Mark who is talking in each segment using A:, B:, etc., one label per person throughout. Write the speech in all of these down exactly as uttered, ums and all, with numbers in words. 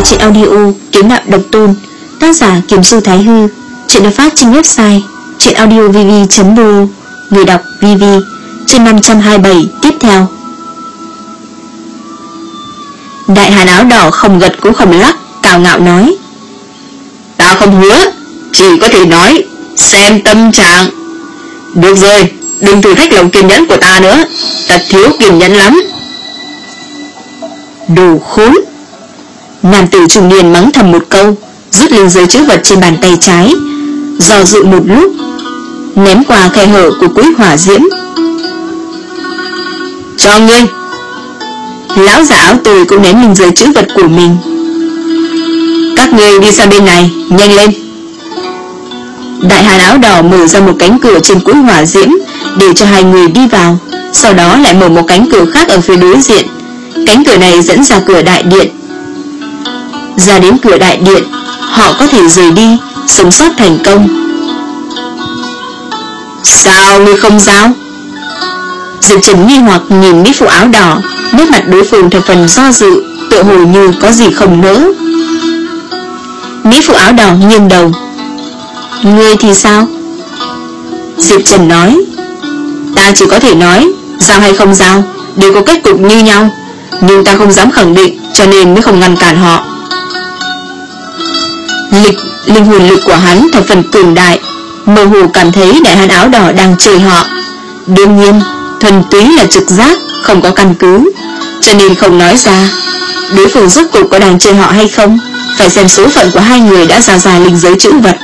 A: truyện audio Kiếm Đạo Độc Tôn, tác giả Kiếm Sư Thái Hư. Truyện được phát trên website truyệnaudiovv chấm ro. Người đọc vê vê. Chương năm trăm hai mươi bảy tiếp theo. Đại hán áo đỏ không gật cũng không lắc, cao ngạo nói: "Ta không hứa, chỉ có thể nói xem tâm trạng." "Được rồi, đừng thử thách lòng kiên nhẫn của ta nữa, ta thiếu kiên nhẫn lắm." "Đồ khốn!" Nam tử trung niên mắng thầm một câu, rút linh giới chữ vật trên bàn tay trái, do dự một lúc, ném qua khe hở của quỹ hỏa diễm. "Cho ngươi." Lão giả áo tươi cũng ném linh giới chữ vật của mình. "Các ngươi đi sang bên này, nhanh lên." Đại hán áo đỏ mở ra một cánh cửa trên quỹ hỏa diễm để cho hai người đi vào, sau đó lại mở một cánh cửa khác ở phía đối diện. Cánh cửa này dẫn ra cửa đại điện. Ra đến cửa đại điện, họ có thể rời đi, sống sót thành công. "Sao ngươi không giao?" Diệp Trần nghi hoặc nhìn mỹ phụ áo đỏ, nét mặt đối phương thật phần do dự, tựa hồ như có gì không nỡ. Mỹ phụ áo đỏ nghiêng đầu. "Ngươi thì sao?" Diệp Trần nói: "Ta chỉ có thể nói, giao hay không giao đều có kết cục như nhau, nhưng ta không dám khẳng định, cho nên mới không ngăn cản họ." Lịch, linh hồn lực của hắn thật phần cường đại, mơ hồ cảm thấy đại hán áo đỏ đang chơi họ. Đương nhiên, thuần túy là trực giác, không có căn cứ, cho nên không nói ra. Đối phương rốt cuộc có đang chơi họ hay không, phải xem số phận của hai người đã ra dài linh giới chữ vật.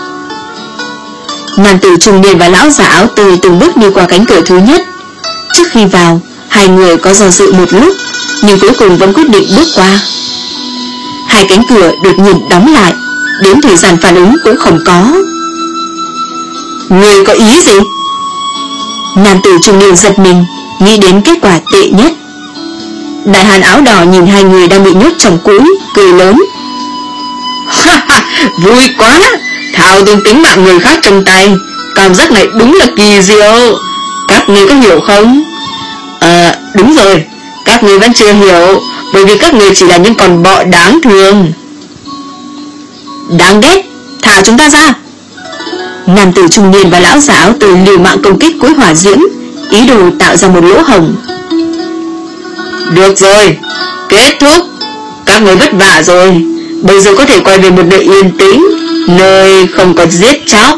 A: Nam tử trung niên và lão giả áo tươi từng bước đi qua cánh cửa thứ nhất. Trước khi vào, hai người có do dự một lúc, nhưng cuối cùng vẫn quyết định bước qua. Hai cánh cửa đột nhiên đóng lại, đến thời gian phản ứng cũng không có. "Ngươi có ý gì?" Nam tử trung niên giật mình, nghĩ đến kết quả tệ nhất. Đại hán áo đỏ nhìn hai người đang bị nhốt trong cũi, cười lớn: "Ha ha, vui quá, thao túng tính mạng người khác trong tay, cảm giác này đúng là kỳ diệu. Các ngươi có hiểu không?" "À, đúng rồi, các ngươi vẫn chưa hiểu, bởi vì các ngươi chỉ là những con bọ đáng thương." "Đáng ghét, thả chúng ta ra." Nam tử trung niên và lão giả áo tươi liều mạng công kích cối hỏa diễm, ý đồ tạo ra một lỗ hổng. "Được rồi, kết thúc, các người vất vả rồi, bây giờ có thể quay về một nơi yên tĩnh, nơi không có giết chóc."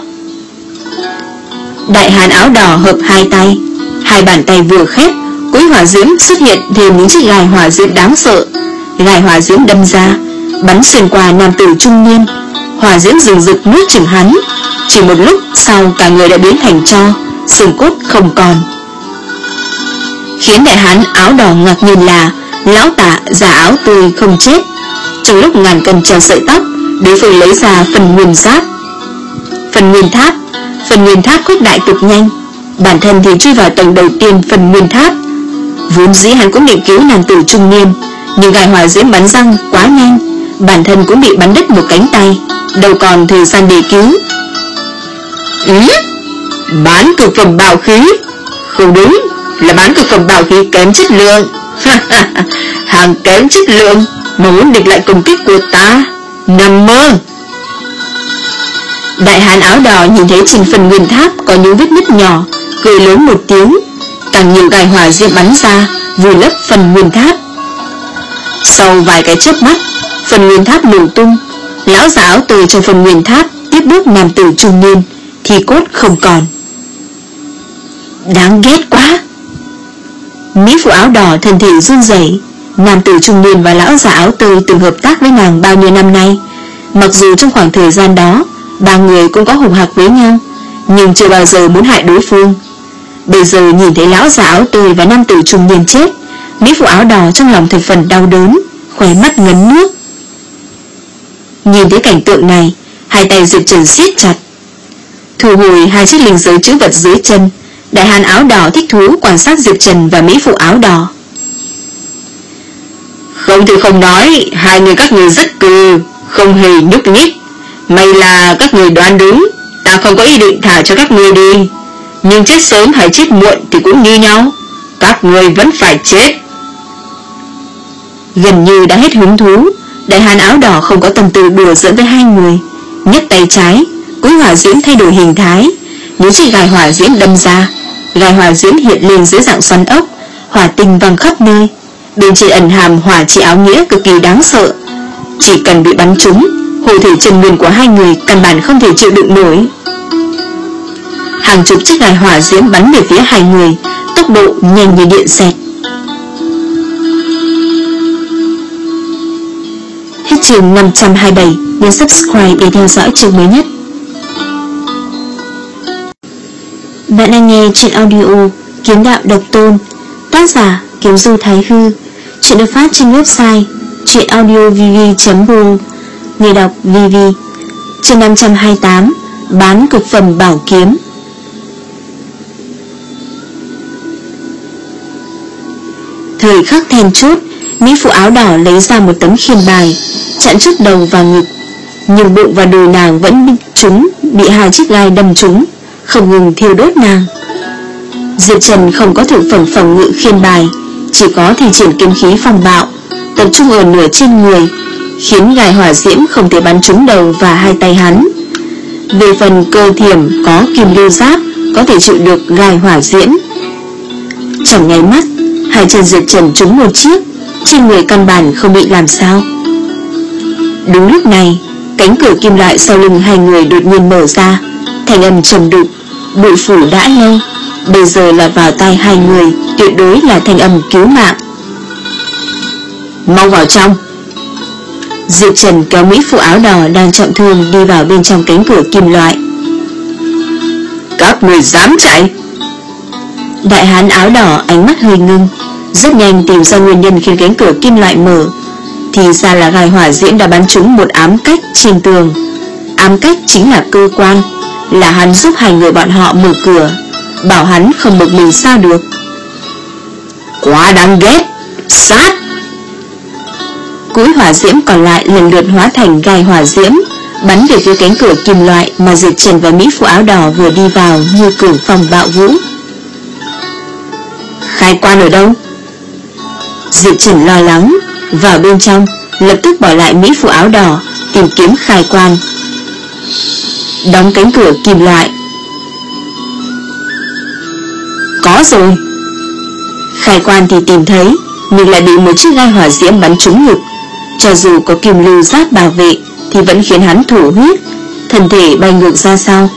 A: Đại hán áo đỏ hợp hai tay, hai bàn tay vừa khép, cối hỏa diễm xuất hiện thêm những chiếc gai hỏa diễm đáng sợ. Gai hỏa diễm đâm ra, bắn xuyên qua nam tử trung niên, hỏa diễm rừng rực nuốt chửng hắn. Chỉ một lúc sau, cả người đã biến thành tro, xương cốt không còn. Khiến đại hán áo đỏ ngạc nhiên là lão tả giả áo tươi không chết. Trong lúc ngàn cân treo sợi tóc, đối phương lấy ra phần nguyên giáp, phần nguyên tháp. Phần nguyên tháp khuếch đại cực nhanh, bản thân thì chui vào tầng đầu tiên phần nguyên tháp. Vốn dĩ hắn cũng định cứu nam tử trung niên, nhưng gai hỏa diễm bắn răng quá nhanh, bản thân cũng bị bắn đứt một cánh tay, đâu còn thời gian để cứu. "Ừ, bán cực phẩm bảo khí." "Không đúng, là bán cực phẩm bảo khí kém chất lượng." "Hàng kém chất lượng mà muốn địch lại công kích của ta, nằm mơ." Đại hán áo đỏ nhìn thấy trên phần nguyên tháp có những vết nứt nhỏ, cười lớn một tiếng. Càng nhiều gai hỏa diễm bắn ra, vùi lấp phần nguyên tháp. Sau vài cái chớp mắt, phần nguyên tháp nổ tung. Lão giả áo tươi trong phần nguyên tháp tiếp bước nam tử trung niên, thì cốt không còn. Đáng ghét quá. Mỹ phụ áo đỏ thân thể run rẩy. Nam tử trung niên và lão giả áo tươi từng hợp tác với nàng bao nhiêu năm nay. Mặc dù trong khoảng thời gian đó ba người cũng có hùng hạc với nhau, nhưng chưa bao giờ muốn hại đối phương. Bây giờ nhìn thấy lão giả áo tươi và nam tử trung niên chết, Mỹ phụ áo đỏ trong lòng thật phần đau đớn, khóe mắt ngấn nước. Nhìn thấy cảnh tượng này, hai tay Diệp Trần siết chặt, thu hồi hai chiếc linh giới chữ vật dưới chân. Đại hán áo đỏ thích thú quan sát Diệp Trần và Mỹ phụ áo đỏ. "Không thì không nói, hai người các người rất cừ, không hề nhúc nhích. May là các người đoán đúng, ta không có ý định thả cho các người đi. Nhưng chết sớm hay chết muộn thì cũng như nhau, các người vẫn phải chết." Gần như đã hết hứng thú, Đại hán áo đỏ không có tâm tư đùa giỡn với hai người, nhấc tay trái, cối hỏa diễm thay đổi hình thái, những chiếc gai hỏa diễm đâm ra. Gai hỏa diễm hiện lên dưới dạng xoắn ốc, hỏa tinh văng khắp nơi. Bên trên ẩn hàm hỏa chi áo nghĩa cực kỳ đáng sợ. Chỉ cần bị bắn trúng, hộ thể chân nguyên của hai người căn bản không thể chịu đựng nổi. Hàng chục chiếc gai hỏa diễm bắn về phía hai người, tốc độ nhanh như điện xẹt. Hết chương năm trăm hai mươi bảy. Nhấn subscribe để theo dõi chương mới nhất. Bạn đang nghe truyện audio Kiếm Đạo Độc Tôn, tác giả Kiếm Du Thái Hư. Truyện được phát trên website truyện audio v v chấm r o. Người đọc vê vê. Chương năm trăm hai mươi tám. Bán cực phẩm bảo kiếm. Thời khắc then chốt, mỹ phụ áo đỏ lấy ra một tấm khiên bài, chặn trước đầu và ngực, nhưng bụng và đùi nàng vẫn bị trúng, bị hai chiếc gai đâm trúng, không ngừng thiêu đốt nàng. Diệp Trần không có thực phẩm phòng ngự khiên bài, chỉ có thi triển kiếm khí phong bạo, tập trung ở nửa trên người, khiến gai hỏa diễm không thể bắn trúng đầu và hai tay hắn. Về phần cơ thiểm có kim lưu giáp, có thể chịu được gai hỏa diễm. Trong nháy mắt, hai chân Diệp Trần trúng một chiếc, trên người căn bản không bị làm sao. Đúng lúc này, cánh cửa kim loại sau lưng hai người đột nhiên mở ra, thanh âm trầm đục, bụi phủ đã lâu, bây giờ là vào tai hai người, tuyệt đối là thanh âm cứu mạng. Mau vào trong. Diệp Trần kéo mỹ phụ áo đỏ đang trọng thương đi vào bên trong cánh cửa kim loại. Các người dám chạy? Đại hán áo đỏ ánh mắt hơi ngưng, rất nhanh tìm ra nguyên nhân khiến cánh cửa kim loại mở. Thì ra là gai hỏa diễm đã bắn trúng một ám cách trên tường. Ám cách chính là cơ quan, là hắn giúp hai người bọn họ mở cửa, bảo hắn không một mình sao được. Quá đáng ghét. Sát. Cối hỏa diễm còn lại lần lượt hóa thành gai hỏa diễm, bắn về phía cánh cửa kim loại mà Diệp Trần và mỹ phụ áo đỏ vừa đi vào như cường phong bạo vũ. Khai quan ở đâu? Diệp Trần lo lắng, vào bên trong, lập tức bỏ lại mỹ phụ áo đỏ, tìm kiếm khai quan. Đóng cánh cửa kim loại. Có rồi. Khai quan thì tìm thấy, nhưng lại bị một chiếc gai hỏa diễm bắn trúng ngực. Cho dù có kim lưu giáp bảo vệ thì vẫn khiến hắn thổ huyết, thân thể bay ngược ra sau.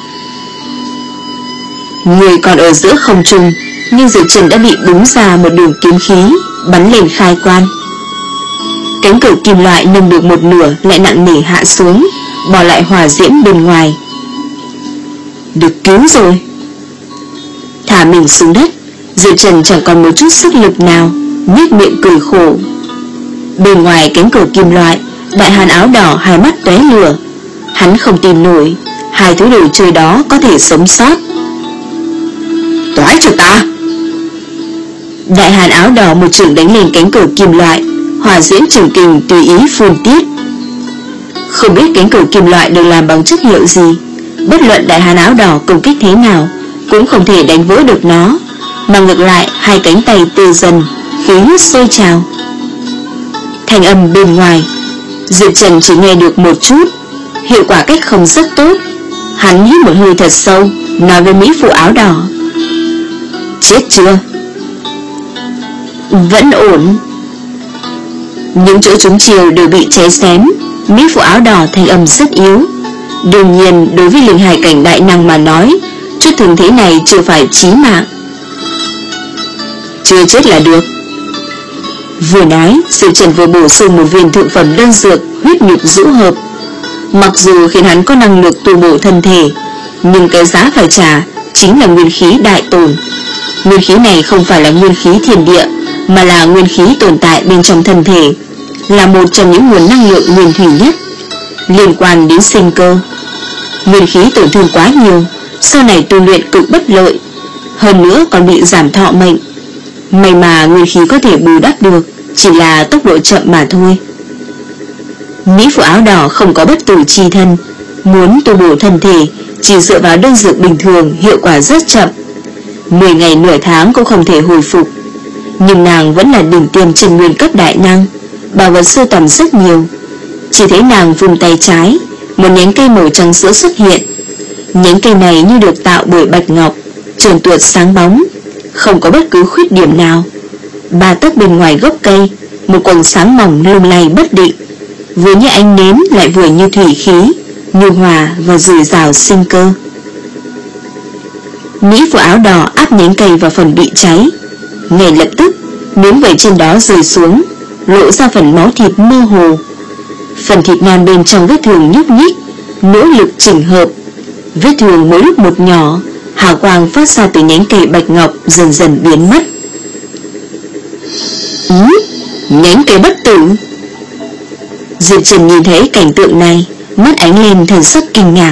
A: Người còn ở giữa không trung, nhưng Diệp Trần đã bị búng ra một đường kiếm khí, bắn lên khai quan. Cánh cửa kim loại nâng được một nửa lại nặng nề hạ xuống, bỏ lại hỏa diễm bên ngoài. Được cứu rồi. Thả mình xuống đất, Diệp Trần chẳng còn một chút sức lực nào, nhếch miệng cười khổ. Bên ngoài cánh cửa kim loại, đại hán áo đỏ hai mắt tóe lửa. Hắn không tin nổi hai thứ đồ chơi đó có thể sống sót. Toái cho ta. Đại hán áo đỏ một chưởng đánh lên cánh cửa kim loại, hỏa diễm trường kình tùy ý phun tiết. Không biết cánh cửa kim loại được làm bằng chất liệu gì, bất luận đại hán áo đỏ công kích thế nào cũng không thể đánh vỡ được nó, mà ngược lại hai cánh tay tê dần, khí huyết sôi trào. Thanh âm bên ngoài, Diệp Trần chỉ nghe được một chút, hiệu quả cách không rất tốt. Hắn hít một hơi thật sâu, nói với mỹ phụ áo đỏ. Chết chưa? Vẫn ổn. Những chỗ trúng chiều đều bị cháy xém. Mỹ phụ áo đỏ thanh âm rất yếu. Đương nhiên đối với linh hải cảnh đại năng mà nói, chút thương thế này chưa phải chí mạng. Chưa chết là được. Vừa nói, Diệp Trần vừa bổ sung một viên thượng phẩm đơn dược huyết nhục dũ hợp. Mặc dù khiến hắn có năng lực tu bổ thân thể, nhưng cái giá phải trả chính là nguyên khí đại tồn. Nguyên khí này không phải là nguyên khí thiên địa, mà là nguyên khí tồn tại bên trong thân thể, là một trong những nguồn năng lượng nguyên thủy nhất, liên quan đến sinh cơ. Nguyên khí tổn thương quá nhiều, sau này tu luyện cực bất lợi, hơn nữa còn bị giảm thọ mệnh. May mà nguyên khí có thể bù đắp được, chỉ là tốc độ chậm mà thôi. Mỹ phụ áo đỏ không có bất tử chi thân, muốn tu bổ thân thể chỉ dựa vào đơn dược bình thường hiệu quả rất chậm, mười ngày nửa tháng cũng không thể hồi phục. Nhưng nàng vẫn là đỉnh tiêm chân nguyên cấp đại năng, bảo vật sưu tầm rất nhiều, Chỉ thấy nàng vùng tay trái, một nhánh cây màu trắng sữa xuất hiện. Nhánh cây này như được tạo bởi bạch ngọc, trơn tuột sáng bóng, không có bất cứ khuyết điểm nào. Ba tấc bên ngoài gốc cây, một quầng sáng mỏng lung lay bất định, vừa như ánh nến lại vừa như thủy khí, nhu hòa và dồi dào sinh cơ. Mỹ phụ áo đỏ áp nhánh cây vào phần bị cháy. Ngay lập tức, miếng vảy trên đó rơi xuống, lộ ra phần máu thịt mơ hồ. Phần thịt non bên trong vết thương nhúc nhích, nỗ lực chỉnh hợp. Vết thương mỗi lúc một nhỏ, hào quang phát ra từ nhánh cây bạch ngọc dần dần biến mất. Ừ, nhánh cây bất tử. Diệp Trần nhìn thấy cảnh tượng này, mắt ánh lên thần sắc kinh ngạc.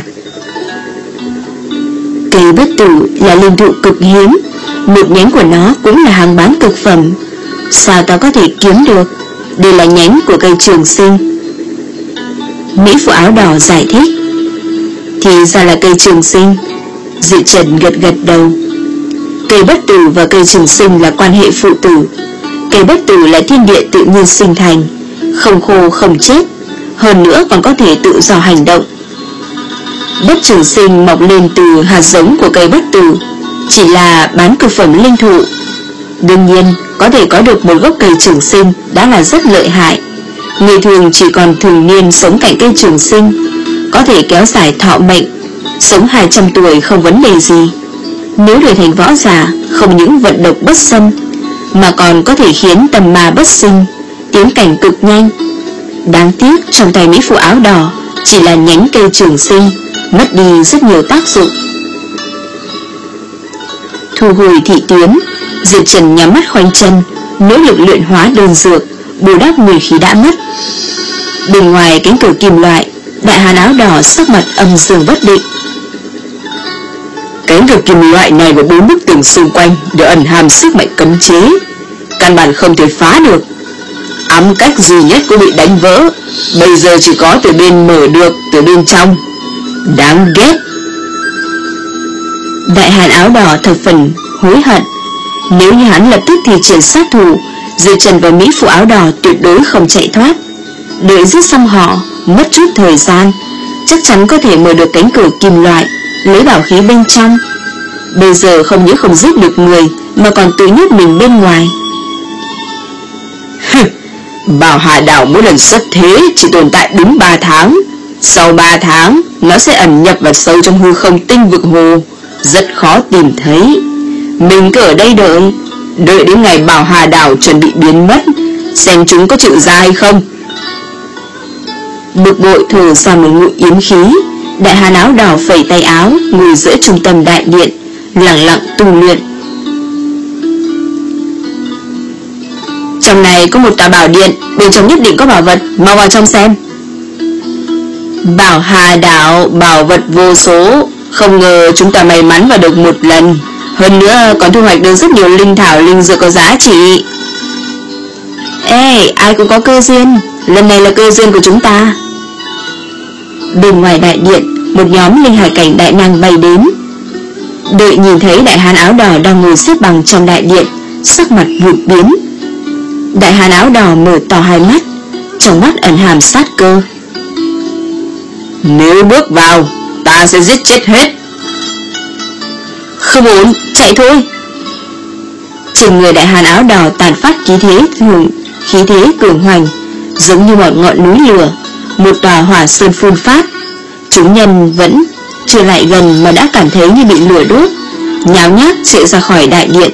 A: Cây bất tử là linh thụ cực hiếm, một nhánh của nó cũng là hàng bán cực phẩm. Sao ta có thể kiếm được? Đây là nhánh của cây trường sinh. Mỹ phụ áo đỏ giải thích. Thì ra là cây trường sinh. Diệp Trần gật gật đầu. Cây bất tử và cây trường sinh là quan hệ phụ tử. Cây bất tử là thiên địa tự nhiên sinh thành, không khô không chết, hơn nữa còn có thể tự do hành động. Đất trường sinh mọc lên từ hạt giống của cây bất tử, chỉ là bán cực phẩm linh thụ. Đương nhiên, có thể có được một gốc cây trường sinh đã là rất lợi hại. Người thường chỉ còn thường niên sống cạnh cây trường sinh, có thể kéo dài thọ mệnh, sống hai trăm tuổi không vấn đề gì. Nếu đổi thành võ giả, không những vận độc bất xâm, mà còn có thể khiến tầm ma bất sinh, tiến cảnh cực nhanh. Đáng tiếc trong tay Mỹ phụ áo đỏ chỉ là nhánh cây trường sinh, mất đi rất nhiều tác dụng. Thu hồi thị tuyến, Diệp Trần nhắm mắt khoanh chân, nỗ lực luyện hóa đơn dược, bù đắp nguyên khí đã mất. Bên ngoài cánh cửa kim loại, đại hán áo đỏ sắc mặt âm dương bất định. Cánh cửa kim loại này và bốn bức tường xung quanh đều ẩn hàm sức mạnh cấm chế, căn bản không thể phá được. Ám cách duy nhất cũng bị đánh vỡ, bây giờ chỉ có từ bên mở được, từ bên trong. Đáng ghét. Đại hán áo đỏ thập phần hối hận. Nếu như hắn lập tức thì triển sát thủ, Diệp Trần và Mỹ phụ áo đỏ tuyệt đối không chạy thoát. Đợi giết xong họ, mất chút thời gian, chắc chắn có thể mở được cánh cửa kim loại, lấy bảo khí bên trong. Bây giờ không những không giết được người, mà còn tự nhốt mình bên ngoài. Bảo Hà Đảo mỗi lần xuất thế chỉ tồn tại đúng ba tháng. Sau ba tháng, nó sẽ ẩn nhập vào sâu trong hư không tinh vực hồ, rất khó tìm thấy. Mình cứ ở đây đợi, đợi đến ngày Bảo Hà Đảo chuẩn bị biến mất, xem chúng có chịu ra hay không. Bực bội thở ra một ngụm yếm khí, đại hán áo đỏ phẩy tay áo, ngồi giữa trung tâm đại điện, lặng lặng tu luyện. Trong này có một tòa bảo điện, bên trong nhất định có bảo vật, mau vào trong xem. Bảo Hà Đảo bảo vật vô số, không ngờ chúng ta may mắn vào được một lần, hơn nữa còn thu hoạch được rất nhiều linh thảo linh dược có giá trị. Ê, ai cũng có cơ duyên, lần này là cơ duyên của chúng ta. Bên ngoài đại điện, một nhóm linh hải cảnh đại năng bay đến. Đợi nhìn thấy đại hán áo đỏ đang ngồi xếp bằng trong đại điện, sắc mặt vụt biến. Đại hán áo đỏ mở to hai mắt, trong mắt ẩn hàm sát cơ. Nếu bước vào, ta sẽ giết chết hết. Không ổn, chạy thôi. Trên người đại hán áo đỏ tàn phát khí thế thường, khí thế cường hoành, giống như một ngọn núi lửa, một tòa hỏa sơn phun phát. Chúng nhân vẫn chưa lại gần mà đã cảm thấy như bị lửa đốt, nháo nhác chạy ra khỏi đại điện.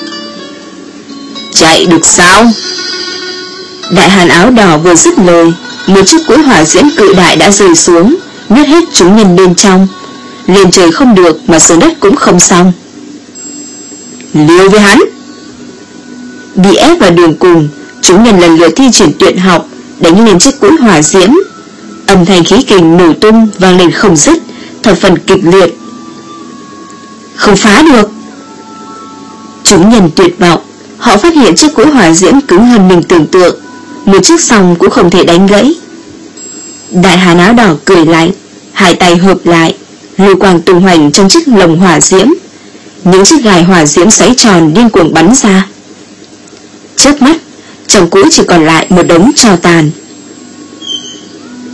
A: Chạy được sao? Đại hán áo đỏ vừa dứt lời, một chiếc cối hỏa diễm cự đại đã rơi xuống, nuốt hết chúng nhân bên trong. Lên trời không được mà xuống đất cũng không xong. Liều với hắn. Bị ép vào đường cùng, chúng nhân lần lượt thi triển tuyệt học, đánh lên chiếc cối hỏa diễm. Âm thanh khí kình nổ tung vang lên không dứt, thập phần kịch liệt. Không phá được. Chúng nhân tuyệt vọng, họ phát hiện chiếc cối hỏa diễm cứng hơn mình tưởng tượng, một chiếc sòng cũng không thể đánh gãy. Đại hán áo đỏ cười lạnh, hai tay hợp lại, lưu quang tung hoành trong chiếc lồng hỏa diễm. Những chiếc gài hỏa diễm xoáy tròn điên cuồng bắn ra. Chớp mắt, trong cối chỉ còn lại một đống tro tàn.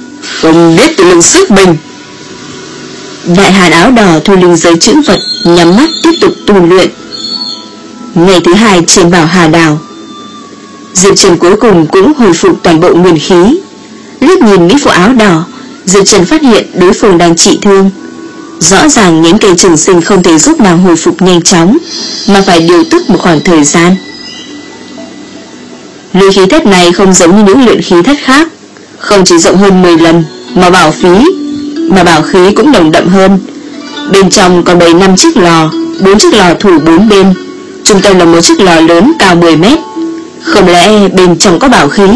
B: Không biết tự lượng sức mình.
A: Đại hàn áo đỏ thu linh giới chữ vật, nhắm mắt tiếp tục tu luyện. Ngày thứ hai trên Bảo Hà Đảo, Diệp Trần cuối cùng cũng hồi phục toàn bộ nguyên khí. Liếc nhìn mỹ phụ áo đỏ, Diệp Trần phát hiện đối phương đang trị thương. Rõ ràng những cây trường sinh không thể giúp nàng hồi phục nhanh chóng, mà phải điều tức một khoảng thời gian. Luyện khí thất này không giống như những luyện khí thất khác, không chỉ rộng hơn mười lần, mà bảo phí mà bảo khí cũng nồng đậm hơn. Bên trong còn bày năm chiếc lò, bốn chiếc lò thủ bốn bên, trung tâm là một chiếc lò lớn cao mười mét. Không lẽ bên trong có bảo khí?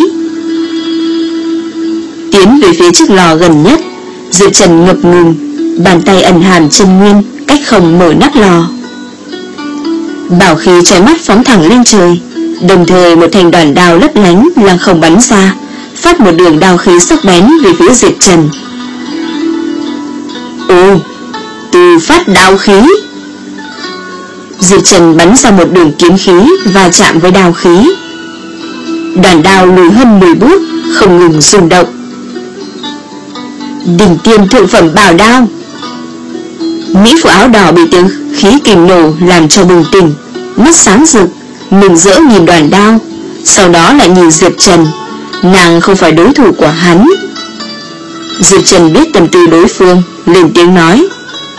A: Tiến về phía chiếc lò gần nhất, Diệp Trần ngập ngừng, bàn tay ẩn hàm chân nguyên, cách không mở nắp lò. Bảo khí chói mắt phóng thẳng lên trời, đồng thời một thanh đoàn đao lấp lánh lăng không bắn ra, phát một đường đao khí sắc bén về phía Diệp Trần. Ồ, từ phát đao khí. Diệp Trần bắn ra một đường kiếm khí và chạm với đao khí. Đoàn đao lùi hơn mười bước, không ngừng rung động. Đỉnh tiêm thượng phẩm bảo đao. Mỹ phụ áo đỏ bị tiếng khí kình nổ làm cho bừng tỉnh, mắt sáng rực, mừng rỡ nhìn đoàn đao, sau đó lại nhìn Diệp Trần. Nàng không phải đối thủ của hắn. Diệp Trần biết tâm tư đối phương, lên tiếng nói: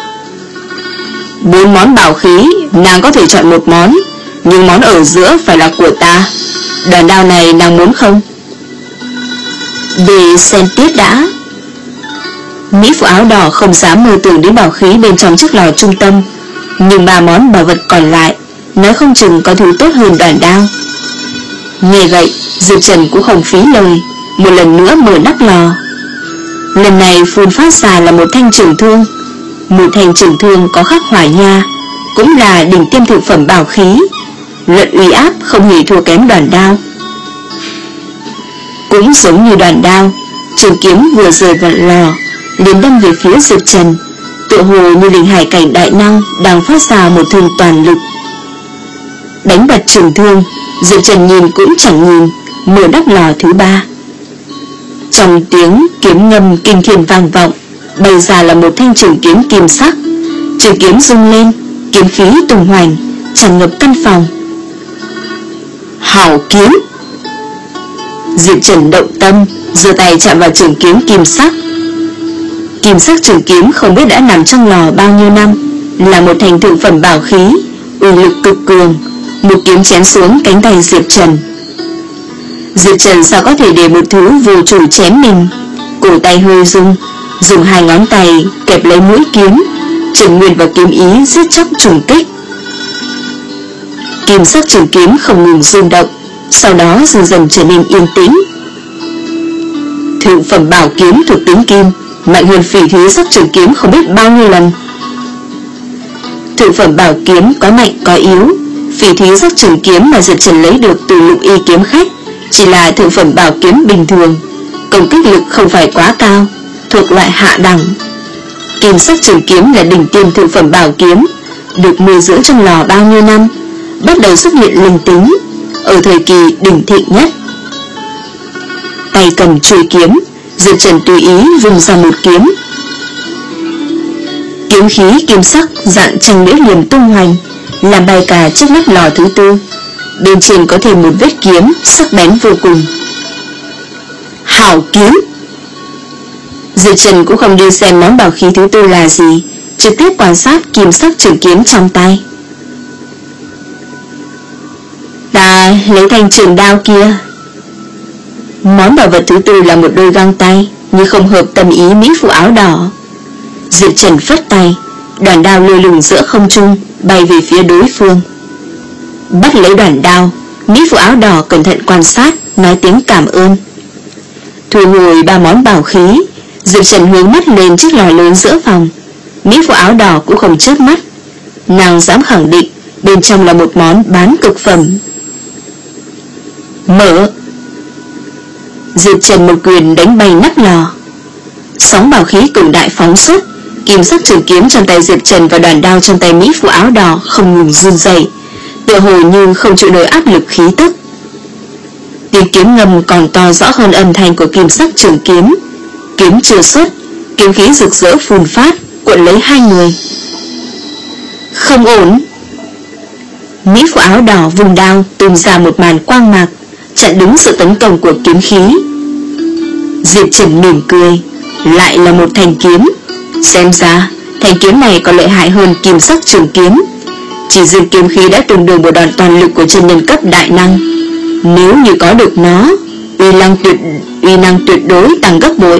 A: bốn món bảo khí, nàng có thể chọn một món, nhưng món ở giữa phải là của ta. Đoàn đao này nàng muốn không? Để xem tiếp đã. Mỹ phụ áo đỏ không dám mơ tưởng đến bảo khí bên trong chiếc lò trung tâm, nhưng ba món bảo vật còn lại nói không chừng có thứ tốt hơn đoàn đao. Nghe vậy, Diệp Trần cũng không phí lời, một lần nữa mở nắp lò. Lần này phun phát ra là một thanh trường thương. Một thanh trường thương có khắc hỏa nha, cũng là đỉnh tiêm thực phẩm bảo khí, luận uy áp không hề thua kém đoàn đao. Cũng giống như đoàn đao, trường kiếm vừa rời vào lò liền đâm về phía Diệp Trần, tựa hồ như linh hải cảnh đại năng đang phát ra một thương toàn lực. Đánh bật trường thương, Diệp Trần nhìn cũng chẳng nhìn, mở nắp lò thứ ba. Trong tiếng kiếm ngâm kinh thiên vang vọng, bày ra là một thanh trường kiếm kim sắc. Trường kiếm rung lên, kiếm khí tung hoành, tràn ngập căn phòng. Hảo kiếm. Diệp Trần động tâm, giơ tay chạm vào trường kiếm kim sắc. Kim sắc trường kiếm không biết đã nằm trong lò bao nhiêu năm, là một thành thượng phẩm bảo khí, uy lực cực cường, một kiếm chém xuống cánh tay Diệp Trần. Diệp Trần sao có thể để một thứ vô chủ chém mình? Cổ tay hơi rung, dùng hai ngón tay kẹp lấy mũi kiếm, trường nguyên vào kiếm ý giết chóc trùng kích. Kim sắc trường kiếm không ngừng rung động, sau đó dần dần trở nên yên tĩnh. Thượng phẩm bảo kiếm thuộc tính kim, mạnh hơn phỉ thúy sắc trường kiếm không biết bao nhiêu lần. Thượng phẩm bảo kiếm có mạnh có yếu, phỉ thúy sắc trường kiếm mà Diệp Trần lấy được từ Lục Y kiếm khách chỉ là thượng phẩm bảo kiếm bình thường, công kích lực không phải quá cao, thuộc loại hạ đẳng. Kim sắc trường kiếm là đỉnh tiêm thượng phẩm bảo kiếm, được nuôi dưỡng trong lò bao nhiêu năm, bắt đầu xuất hiện linh tính ở thời kỳ đỉnh thịnh nhất. Tay cầm chuôi kiếm, Diệp Trần tùy ý vùng ra một kiếm. Kiếm khí kim sắc dạng tranh liễu liềm tung hoành, làm bay cả chiếc nắp lò thứ tư. Bên trên có thêm một vết kiếm sắc bén vô cùng. Hảo kiếm. Diệp Trần cũng không đi xem món bảo khí thứ tư là gì, trực tiếp quan sát kim sắc trường kiếm trong tay. Ta lấy thanh trường đao kia. Món bảo vật thứ tư là một đôi găng tay, nhưng không hợp tâm ý mỹ phụ áo đỏ. Diệp Trần phất tay, đoàn đao lơ lửng giữa không trung, bay về phía đối phương. Bắt lấy đoàn đao, mỹ phụ áo đỏ cẩn thận quan sát, nói tiếng cảm ơn. Thu hồi ba món bảo khí, Diệp Trần hướng mắt lên chiếc lò lớn giữa phòng. Mỹ phụ áo đỏ cũng không chớp mắt, nàng dám khẳng định bên trong là một món bán cực phẩm. Mở. Diệp Trần một quyền đánh bay nắp lò. Sóng bảo khí cường đại phóng xuất, kim sắc trường kiếm trong tay Diệp Trần và đoàn đao trong tay mỹ phụ áo đỏ không ngừng run rẩy, tựa hồ như không chịu nổi áp lực khí tức. Tiếng kiếm ngầm còn to rõ hơn âm thanh của kim sắc trường kiếm. Kiếm chưa xuất, kiếm khí rực rỡ phun phát, cuộn lấy hai người. Không ổn. Mỹ phụ áo đỏ vùng đao tung ra một màn quang mạc, chặn đứng sự tấn công của kiếm khí. Diệp Trần mỉm cười, lại là một thanh kiếm. Xem ra thanh kiếm này còn lợi hại hơn kim sắc trường kiếm. Chỉ riêng kiếm khí đã tương đương một đòn toàn lực của chân nhân cấp đại năng. Nếu như có được nó, uy năng tuyệt uy năng tuyệt đối tăng gấp bội.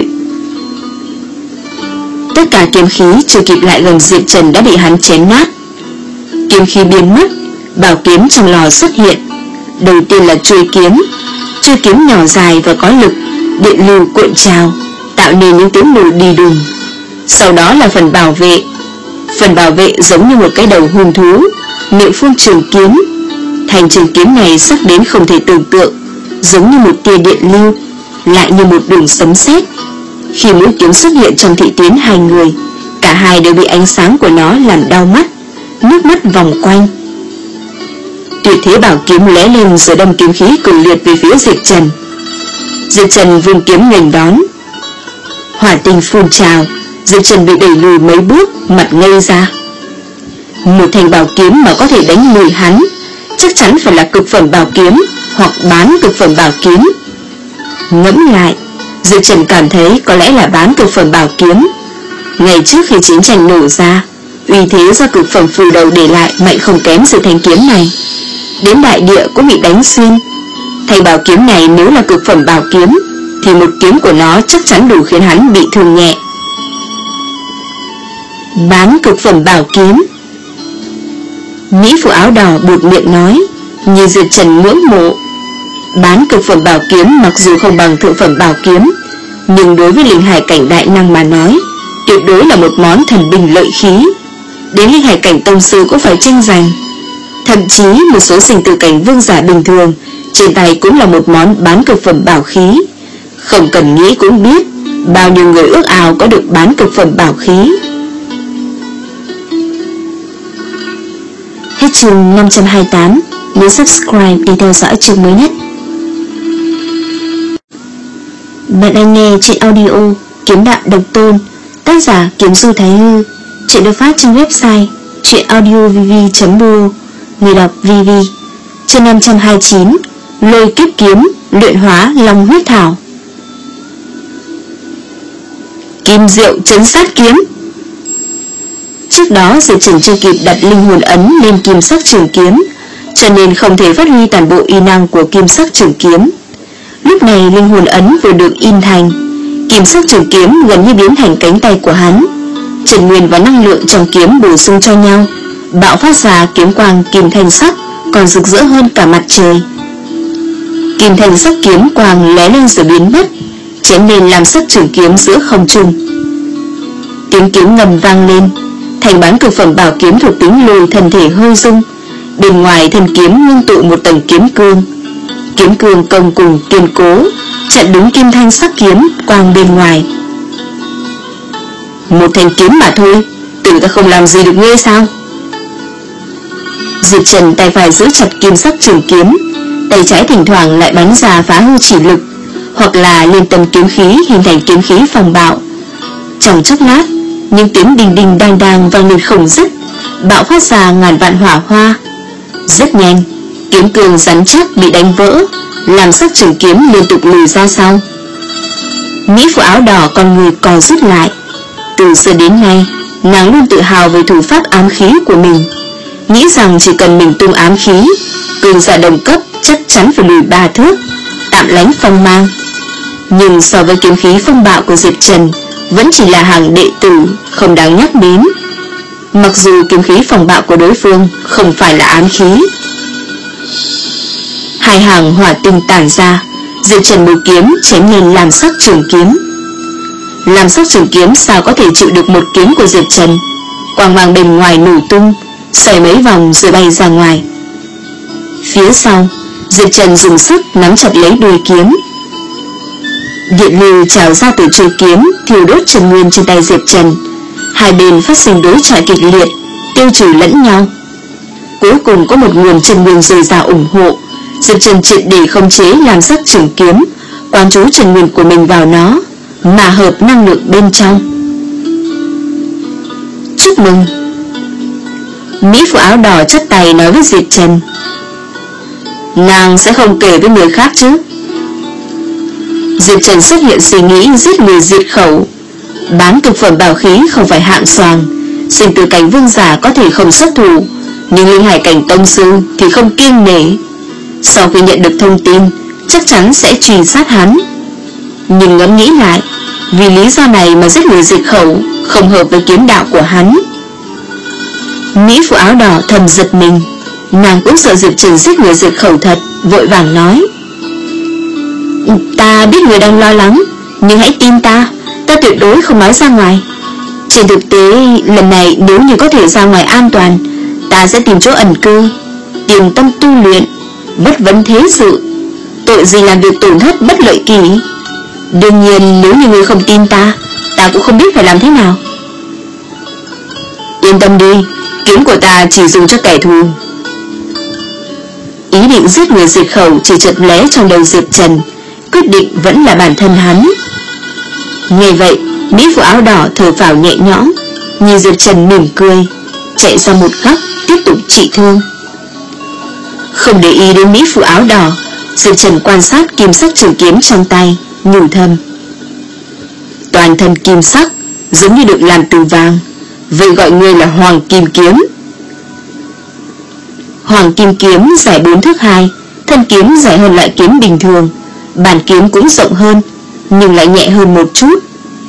A: Tất cả kiếm khí chưa kịp lại gần Diệp Trần đã bị hắn chém nát. Kiếm khí biến mất, bảo kiếm trong lò xuất hiện. Đầu tiên là chuôi kiếm. Chuôi kiếm nhỏ dài và có lực, điện lưu cuộn trào, tạo nên những tiếng nổ đi đùng. Sau đó là phần bảo vệ. Phần bảo vệ giống như một cái đầu hung thú, miệng phun trường kiếm. Thành trường kiếm này sắc đến không thể tưởng tượng, giống như một tia điện lưu, lại như một đường sấm sét. Khi mũi kiếm xuất hiện trong thị tuyến hai người, cả hai đều bị ánh sáng của nó làm đau mắt, nước mắt vòng quanh. Tuyệt thế bảo kiếm lóe lên rồi đâm kiếm khí cường liệt về phía Diệp Trần. Diệp Trần vung kiếm nghênh đón. Hỏa tinh phun trào, Diệp Trần bị đẩy lùi mấy bước, mặt ngây ra. Một thanh bảo kiếm mà có thể đánh lùi hắn, chắc chắn phải là cực phẩm bảo kiếm hoặc bán cực phẩm bảo kiếm. Ngẫm lại, Diệp Trần cảm thấy có lẽ là bán cực phẩm bảo kiếm. Ngày trước khi chiến tranh nổ ra, uy thế do cực phẩm phù đầu để lại mạnh không kém sự thanh kiếm này. Đến đại địa cũng bị đánh xuyên. Thanh bảo kiếm này nếu là cực phẩm bảo kiếm, thì một kiếm của nó chắc chắn đủ khiến hắn bị thương nhẹ. Bán cực phẩm bảo kiếm. Mỹ phụ áo đỏ buột miệng nói, như Diệp Trần ngưỡng mộ. Bán cực phẩm bảo kiếm mặc dù không bằng thượng phẩm bảo kiếm, nhưng đối với linh hải cảnh đại năng mà nói, tuyệt đối là một món thần binh lợi khí. Đến linh hải cảnh tông sư cũng phải tranh giành. Thậm chí một số sinh tử cảnh vương giả bình thường trên tay cũng là một món bán cực phẩm bảo khí. Không cần nghĩ cũng biết bao nhiêu người ước ao có được bán cực phẩm bảo khí. Hết chương năm trăm hai mươi tám. Nhớ subscribe để theo dõi chương mới nhất. Bạn đang nghe truyện audio Kiếm Đạo Độc Tôn, tác giả Kiếm Du Thái Hư. Truyện được phát trên website truyệnaudiovv chấm bu. Người đọc Vivi. Chương năm trăm hai mươi chín. Lôi kiếp kiếm, luyện hóa long huyết thảo. Kim diệu trấn sát kiếm. Trước đó Diệp Trần chưa kịp đặt linh hồn ấn lên kim sắc trường kiếm, cho nên không thể phát huy toàn bộ uy năng của kim sắc trường kiếm. Lúc này linh hồn ấn vừa được in thành, kim sắc trường kiếm gần như biến thành cánh tay của hắn. Trần nguyên và năng lượng trong kiếm bổ sung cho nhau, bạo phát ra kiếm quang kim thanh sắc còn rực rỡ hơn cả mặt trời. Kim thanh sắc kiếm quang lóe lên rồi biến mất, chém lên làm sắc trường kiếm giữa không trung. Tiếng kiếm ngầm vang lên, thành bán cực phẩm bảo kiếm thuộc tính lôi thân thể hơi rung. Bên ngoài thân kiếm ngưng tụ một tầng kiếm cương. Kiếm cương công cùng kiên cố, chặn đúng kim thanh sắc kiếm quang bên ngoài. Một thanh kiếm mà thôi, tưởng ta không làm gì được ngươi sao? Diệp Trần tay phải giữ chặt kim sắc trường kiếm, tay trái thỉnh thoảng lại bắn ra phá hư chỉ lực, hoặc là liên tâm kiếm khí hình thành kiếm khí phòng bạo. Trong chốc lát, những tiếng đinh đinh đang đang vang lên không dứt, bạo phát ra ngàn vạn hỏa hoa. Rất nhanh, kiếm cương rắn chắc bị đánh vỡ, làm sắc trường kiếm liên tục lùi ra sau. Mỹ phụ áo đỏ con người co rút lại. Từ xưa đến nay, nàng luôn tự hào về thủ pháp ám khí của mình, nghĩ rằng chỉ cần mình tung ám khí, cường giả đồng cấp chắc chắn phải lùi ba thước, tạm lánh phong mang. Nhưng so với kiếm khí phong bạo của Diệp Trần, vẫn chỉ là hàng đệ tử, không đáng nhắc đến. Mặc dù kiếm khí phong bạo của đối phương không phải là ám khí. Hai hàng hỏa tinh tản ra, Diệp Trần một kiếm chém lên làm sắc trường kiếm. Làm sắc trường kiếm sao có thể chịu được một kiếm của Diệp Trần. Quang mang bên ngoài nổ tung, xoay mấy vòng rồi bay ra ngoài. Phía sau, Diệp Trần dùng sức nắm chặt lấy đuôi kiếm. Điện lưu trào ra từ chuôi kiếm, thiêu đốt trần nguyên trên tay Diệp Trần. Hai bên phát sinh đối chọi kịch liệt, tiêu trừ lẫn nhau. Cuối cùng có một nguồn trần nguyên dồi dào ủng hộ, Diệp Trần triệt để khống chế làm sắc trường kiếm, quán trú trần nguyên của mình vào nó. mà hợp năng lượng bên trong. Chúc mừng. Mỹ phụ áo đỏ chắp tay nói với Diệp Trần. Nàng sẽ không kể với người khác chứ? Diệp Trần xuất hiện suy nghĩ giết người diệt khẩu. Bán cực phẩm bảo khí không phải hạng soàng. Sinh tử cảnh vương giả có thể không xuất thủ, nhưng linh hải cảnh tông sư thì không kiêng nể. Sau khi nhận được thông tin, chắc chắn sẽ truy sát hắn. Nhưng ngẫm nghĩ lại, vì lý do này mà giết người diệt khẩu không hợp với kiếm đạo của hắn. Mỹ phụ áo đỏ thầm giật mình. Nàng cũng sợ Diệp Trần giết người diệt khẩu thật, vội vàng nói. Ta biết người đang lo lắng, nhưng hãy tin ta, ta tuyệt đối không nói ra ngoài. Trên thực tế, lần này nếu như có thể ra ngoài an toàn, ta sẽ tìm chỗ ẩn cư, tìm tâm tu luyện, bất vấn thế sự. Tội gì làm việc tổn thất bất lợi kỳ. Đương nhiên nếu như ngươi không tin ta, ta cũng không biết phải làm thế nào. Yên tâm đi, kiếm của ta chỉ dùng cho kẻ thù. Ý định giết người diệt khẩu chỉ chợt lóe trong đầu Diệp Trần, quyết định vẫn là bản thân hắn. Nghe vậy, Mỹ phụ áo đỏ thở phào nhẹ nhõm, nhìn Diệp Trần mỉm cười, chạy ra một góc tiếp tục trị thương. Không để ý đến Mỹ phụ áo đỏ, Diệp Trần quan sát kim sắc trường kiếm trong tay, nhủ thầm. Toàn thân kim sắc, giống như được làm từ vàng, vậy gọi ngươi là Hoàng Kim Kiếm. Hoàng Kim Kiếm dài bốn thước hai, thân kiếm dài hơn loại kiếm bình thường, bàn kiếm cũng rộng hơn, nhưng lại nhẹ hơn một chút.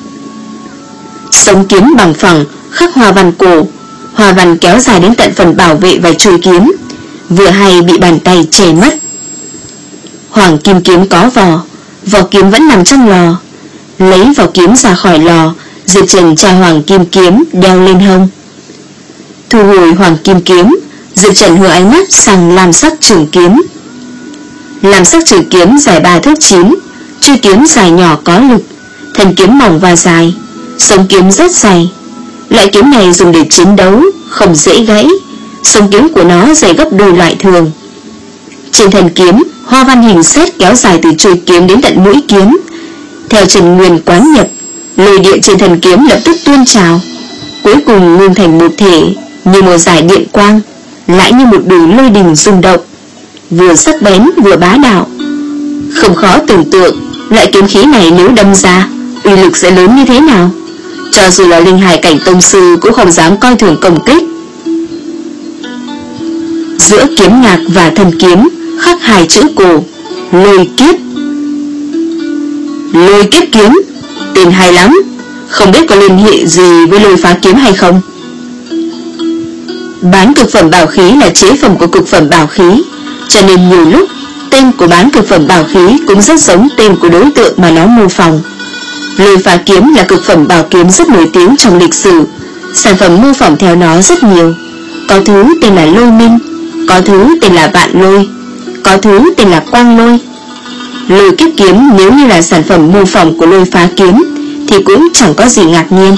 A: Sống kiếm bằng phẳng, khắc hoa văn cổ, hoa văn kéo dài đến tận phần bảo vệ và chuôi kiếm, vừa hay bị bàn tay che mất. Hoàng Kim Kiếm có vỏ, vỏ kiếm vẫn nằm trong lò. Lấy vỏ kiếm ra khỏi lò, Diệp Trần tra Hoàng Kim Kiếm đeo lên hông. Thu hồi Hoàng Kim Kiếm, Diệp Trần hướng ánh mắt sang lam sắc trường kiếm. Lam sắc trường kiếm dài ba thước chín, chuôi kiếm dài nhỏ có lực, thân kiếm mỏng và dài, sống kiếm rất dày. Loại kiếm này dùng để chiến đấu, không dễ gãy, sống kiếm của nó dày gấp đôi loại thường. Trên thân kiếm, hoa văn hình sét kéo dài từ chuôi kiếm đến tận mũi kiếm. Theo Trần Nguyên quán nhập, lôi điện trên thân kiếm lập tức tuôn trào, cuối cùng ngưng thành một thể, như một dải điện quang, lại như một đường lôi đình rung động, vừa sắc bén vừa bá đạo. Không khó tưởng tượng, loại kiếm khí này nếu đâm ra, uy lực sẽ lớn như thế nào. Cho dù là linh hải cảnh tông sư cũng không dám coi thường công kích. Giữa kiếm ngạc và thân kiếm khắc hai chữ cổ: Lôi Kiếp. Lôi Kiếp kiếm, tên hay lắm, không biết có liên hệ gì với lôi phá kiếm hay không. Bán cực phẩm bảo khí là chế phẩm của cực phẩm bảo khí, cho nên nhiều lúc tên của bán cực phẩm bảo khí cũng rất giống tên của đối tượng mà nó mô phỏng. Lôi phá kiếm là cực phẩm bảo kiếm rất nổi tiếng trong lịch sử, sản phẩm mô phỏng theo nó rất nhiều. Có thứ tên là Lôi Minh, có thứ tên là Vạn Lôi, có thứ tên là Quang Lôi. Lôi Kiếp kiếm nếu như là sản phẩm mô phỏng của lôi phá kiếm thì cũng chẳng có gì ngạc nhiên.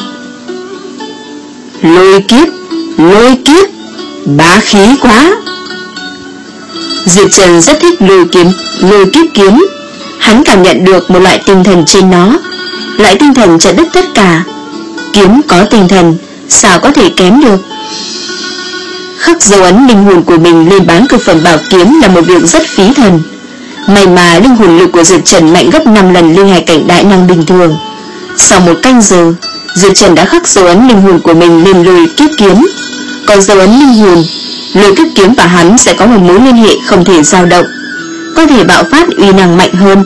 A: Lôi Kiếp, Lôi Kiếp, bá khí quá. Diệp Trần rất thích lôi kiếm, lôi kiếp kiếm. Hắn cảm nhận được một loại tinh thần trên nó, loại tinh thần chặt đứt tất cả. Kiếm có tinh thần, sao có thể kém được. Khắc dấu ấn linh hồn của mình lên bán cực phẩm bảo kiếm là một việc rất phí thần. May mà linh hồn lực của Diệp Trần mạnh gấp năm lần linh hải cảnh đại năng bình thường. Sau một canh giờ, Diệp Trần đã khắc dấu ấn linh hồn của mình lên lôi kiếp kiếm. Còn dấu ấn linh hồn, lôi kiếp kiếm và hắn sẽ có một mối liên hệ không thể dao động, có thể bạo phát uy năng mạnh hơn.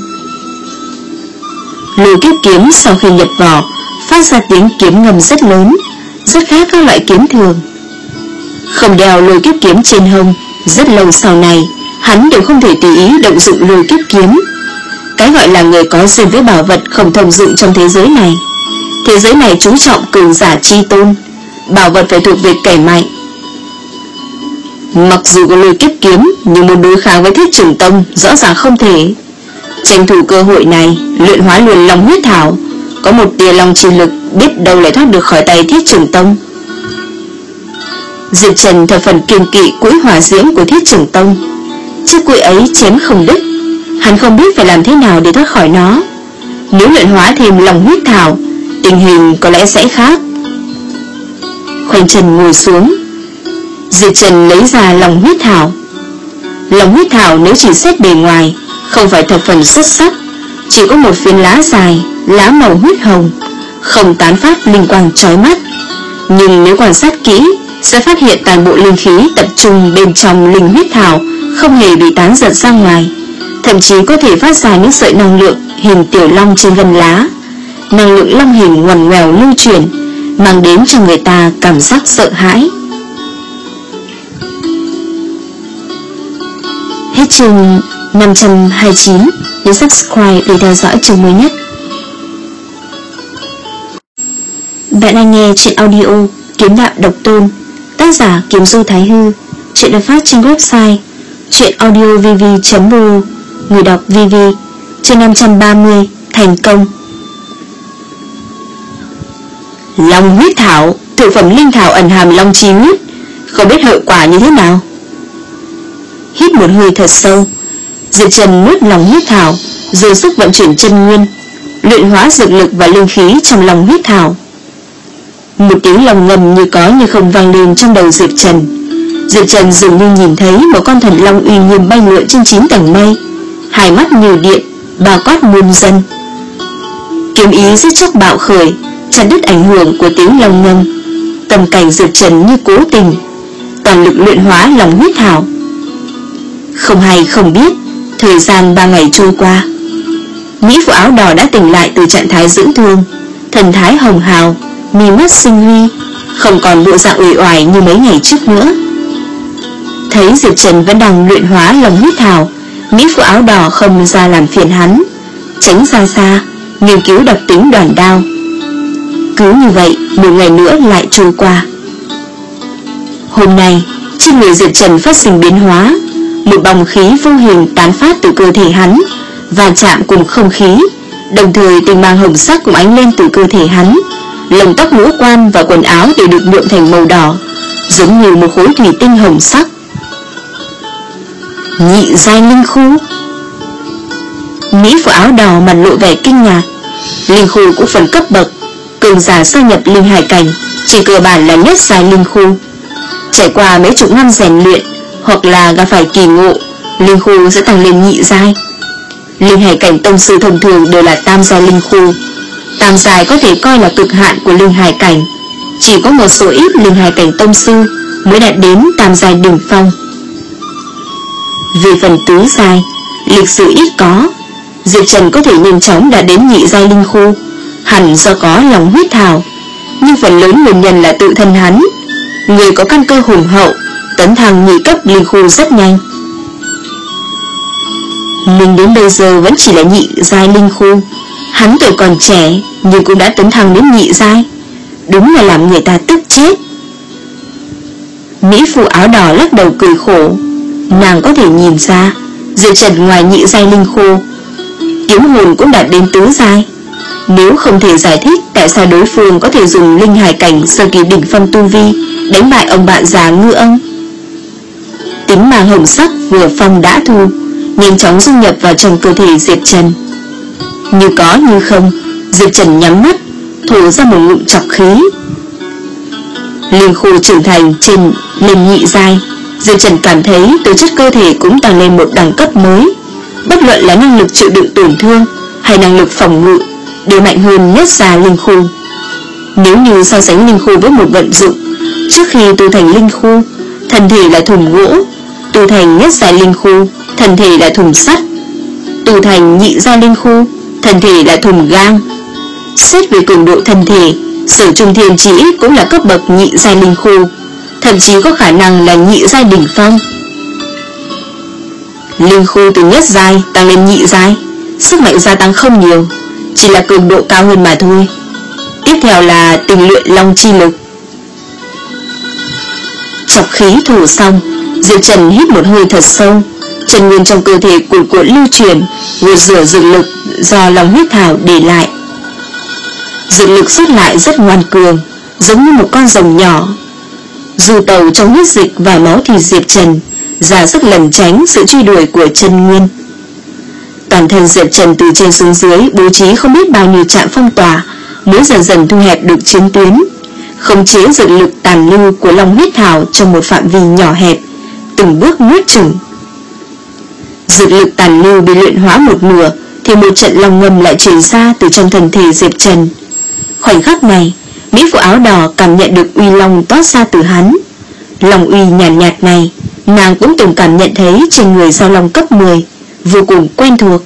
A: Lôi kiếp kiếm sau khi nhập vỏ phát ra tiếng kiếm ngầm rất lớn, rất khác các loại kiếm thường. Không đeo lôi kiếp kiếm trên hông, rất lâu sau này hắn đều không thể tùy ý động dụng lôi kiếp kiếm. Cái gọi là người có duyên với bảo vật không thông dụng trong thế giới này. Thế giới này chú trọng cường giả chi tôn, bảo vật phải thuộc về kẻ mạnh. Mặc dù có lôi kiếp kiếm, nhưng muốn đối kháng với Thiết Trường Tông rõ ràng không thể. Tranh thủ cơ hội này, luyện hóa luồn long huyết thảo, có một tia long chi lực, biết đâu lại thoát được khỏi tay Thiết Trường Tông. Diệp Trần thập phần kiêng kỵ củi hỏa diễm của Thiết Trường Tông. Chiếc củi ấy chém không đứt, hắn không biết phải làm thế nào để thoát khỏi nó. Nếu luyện hóa thêm lòng huyết thảo, tình hình có lẽ sẽ khác. Khoanh chân ngồi xuống, Diệp Trần lấy ra lòng huyết thảo. Lòng huyết thảo nếu chỉ xét bề ngoài không phải thập phần xuất sắc, chỉ có một phiến lá dài, lá màu huyết hồng, không tán phát linh quang chói mắt. Nhưng nếu quan sát kỹ sẽ phát hiện toàn bộ linh khí tập trung bên trong linh huyết thảo không hề bị tán giật ra ngoài, thậm chí có thể phát ra những sợi năng lượng hình tiểu long trên vân lá. Năng lượng long hình ngoằn ngoèo lưu chuyển, mang đến cho người ta cảm giác sợ hãi. Hết chương năm trăm hai mươi chín. Nhấn subscribe để theo dõi chương mới nhất. Bạn đang nghe truyện audio Kiếm Đạo Độc Tôn, tác giả Kiếm Du Thái Hư. Truyện được phát trên website truyệnaudiovv chấm r o. Người đọc vê vê. Chương năm trăm ba mươi. Thành công. Long huyết thảo, thực phẩm linh thảo ẩn hàm long chi huyết, không biết hậu quả như thế nào. Hít một hơi thật sâu, Diệp Trần nuốt lòng huyết thảo, rồi sức vận chuyển chân nguyên, luyện hóa dược lực và linh khí trong lòng huyết thảo. Một tiếng lòng ngầm như có như không vang lên trong đầu Diệp Trần. Diệp Trần dường như nhìn thấy một con thần long uy nghiêm bay lượn trên chín tầng mây, hai mắt như điện, bao quát muôn dân. Kiếm ý giết chóc bạo khởi, chặt đứt ảnh hưởng của tiếng long ngâm. Tâm cảnh Diệp Trần như cố tình, toàn lực luyện hóa lòng huyết thảo. Không hay không biết, thời gian ba ngày trôi qua. Mỹ phụ áo đỏ đã tỉnh lại từ trạng thái dưỡng thương, thần thái hồng hào, mi mắt sinh huy, không còn bộ dạng uể oải như mấy ngày trước nữa. Thấy Diệp Trần vẫn đang luyện hóa lòng huyết thảo, Mỹ phụ áo đỏ không ra làm phiền hắn, tránh xa xa, nghiên cứu đặc tính đoàn đao. Cứ như vậy, một ngày nữa lại trôi qua. Hôm nay, trên người Diệp Trần phát sinh biến hóa, một bóng khí vô hình tán phát từ cơ thể hắn, và chạm cùng không khí, đồng thời tình mang hồng sắc cũng ánh lên từ cơ thể hắn. Lông tóc ngũ quan và quần áo đều được nhuộm thành màu đỏ, giống như một khối thủy tinh hồng sắc. Nhị giai linh khu. Mỹ phụ áo đỏ mặt lộ vẻ kinh ngạc. Linh khu cũng phần cấp bậc, cường giả sơ nhập linh hải cảnh chỉ cơ bản là nhất giai linh khu. Trải qua mấy chục năm rèn luyện hoặc là gặp phải kỳ ngộ, linh khu sẽ tăng lên nhị giai. Linh hải cảnh tông sư thông thường đều là tam giai linh khu. Tam giai có thể coi là cực hạn của linh hải cảnh, chỉ có một số ít linh hải cảnh tông sư mới đạt đến tam giai đỉnh phong. Về phần tứ giai, lịch sử ít có. Diệp Trần có thể nhanh chóng đạt đến nhị giai linh khu, hẳn do có lòng huyết thảo, nhưng phần lớn nguyên nhân là tự thân hắn. Người có căn cơ hùng hậu, tấn thăng nhị cấp linh khu rất nhanh. Mình đến bây giờ vẫn chỉ là nhị giai linh khu. Hắn tuổi còn trẻ nhưng cũng đã tấn thăng đến nhị giai, đúng là làm người ta tức chết. Mỹ phụ áo đỏ lắc đầu cười khổ. Nàng có thể nhìn ra Diệp Trần ngoài nhị giai linh khu, kiếm hồn cũng đạt đến tứ giai. Nếu không thể giải thích tại sao đối phương có thể dùng linh hải cảnh sơ kỳ đỉnh phong tu vi đánh bại ông bạn già Ngư Ông. Tính màng hồng sắc vừa phong đã thu, nhanh chóng dung nhập vào trong cơ thể Diệp Trần. Như có như không, Diệp Trần nhắm mắt, thổ ra một ngụm trọc khí. Linh khu trưởng thành trên lên nhị giai, Diệp Trần cảm thấy tố chất cơ thể cũng tăng lên một đẳng cấp mới. Bất luận là năng lực chịu đựng tổn thương hay năng lực phòng ngự đều mạnh hơn nhất giai linh khu. Nếu như so sánh linh khu với một vận dụng, trước khi tu thành linh khu, thân thể là thùng gỗ; tu thành nhất giai linh khu, thân thể là thùng sắt; tu thành nhị giai linh khu, thân thể là thùng gang. Xét về cường độ thân thể, Sở Trung Thiên Chỉ cũng là cấp bậc nhị giai linh khu, thậm chí có khả năng là nhị giai đỉnh phong. Linh khu từ nhất giai tăng lên nhị giai, sức mạnh gia tăng không nhiều, chỉ là cường độ cao hơn mà thôi. Tiếp theo là tình luyện long chi lực. Chọc khí thủ xong, Diệp Trần hít một hơi thật sâu, chân nguyên trong cơ thể cuồn cuộn lưu chuyển, gột rửa dược lực do lòng huyết thảo để lại. Dược lực xuất lại rất ngoan cường, giống như một con rồng nhỏ. Dù tàu trong huyết dịch và máu thịt Diệp Trần, ra sức lẩn tránh sự truy đuổi của chân nguyên. Toàn thân Diệp Trần từ trên xuống dưới bố trí không biết bao nhiêu trạm phong tỏa, mới dần dần thu hẹp được chiến tuyến, khống chế dược lực tàn lưu của long huyết thảo trong một phạm vi nhỏ hẹp, từng bước nuốt chửng. Dược lực tàn lưu bị luyện hóa một nửa, thì một trận long ngâm lại truyền ra từ trong thân thể Diệp Trần. Khoảnh khắc này, mỹ phụ áo đỏ cảm nhận được uy long toát ra từ hắn. Long uy nhàn nhạt, nhạt này, nàng cũng từng cảm nhận thấy trên người giao long cấp mười, vô cùng quen thuộc.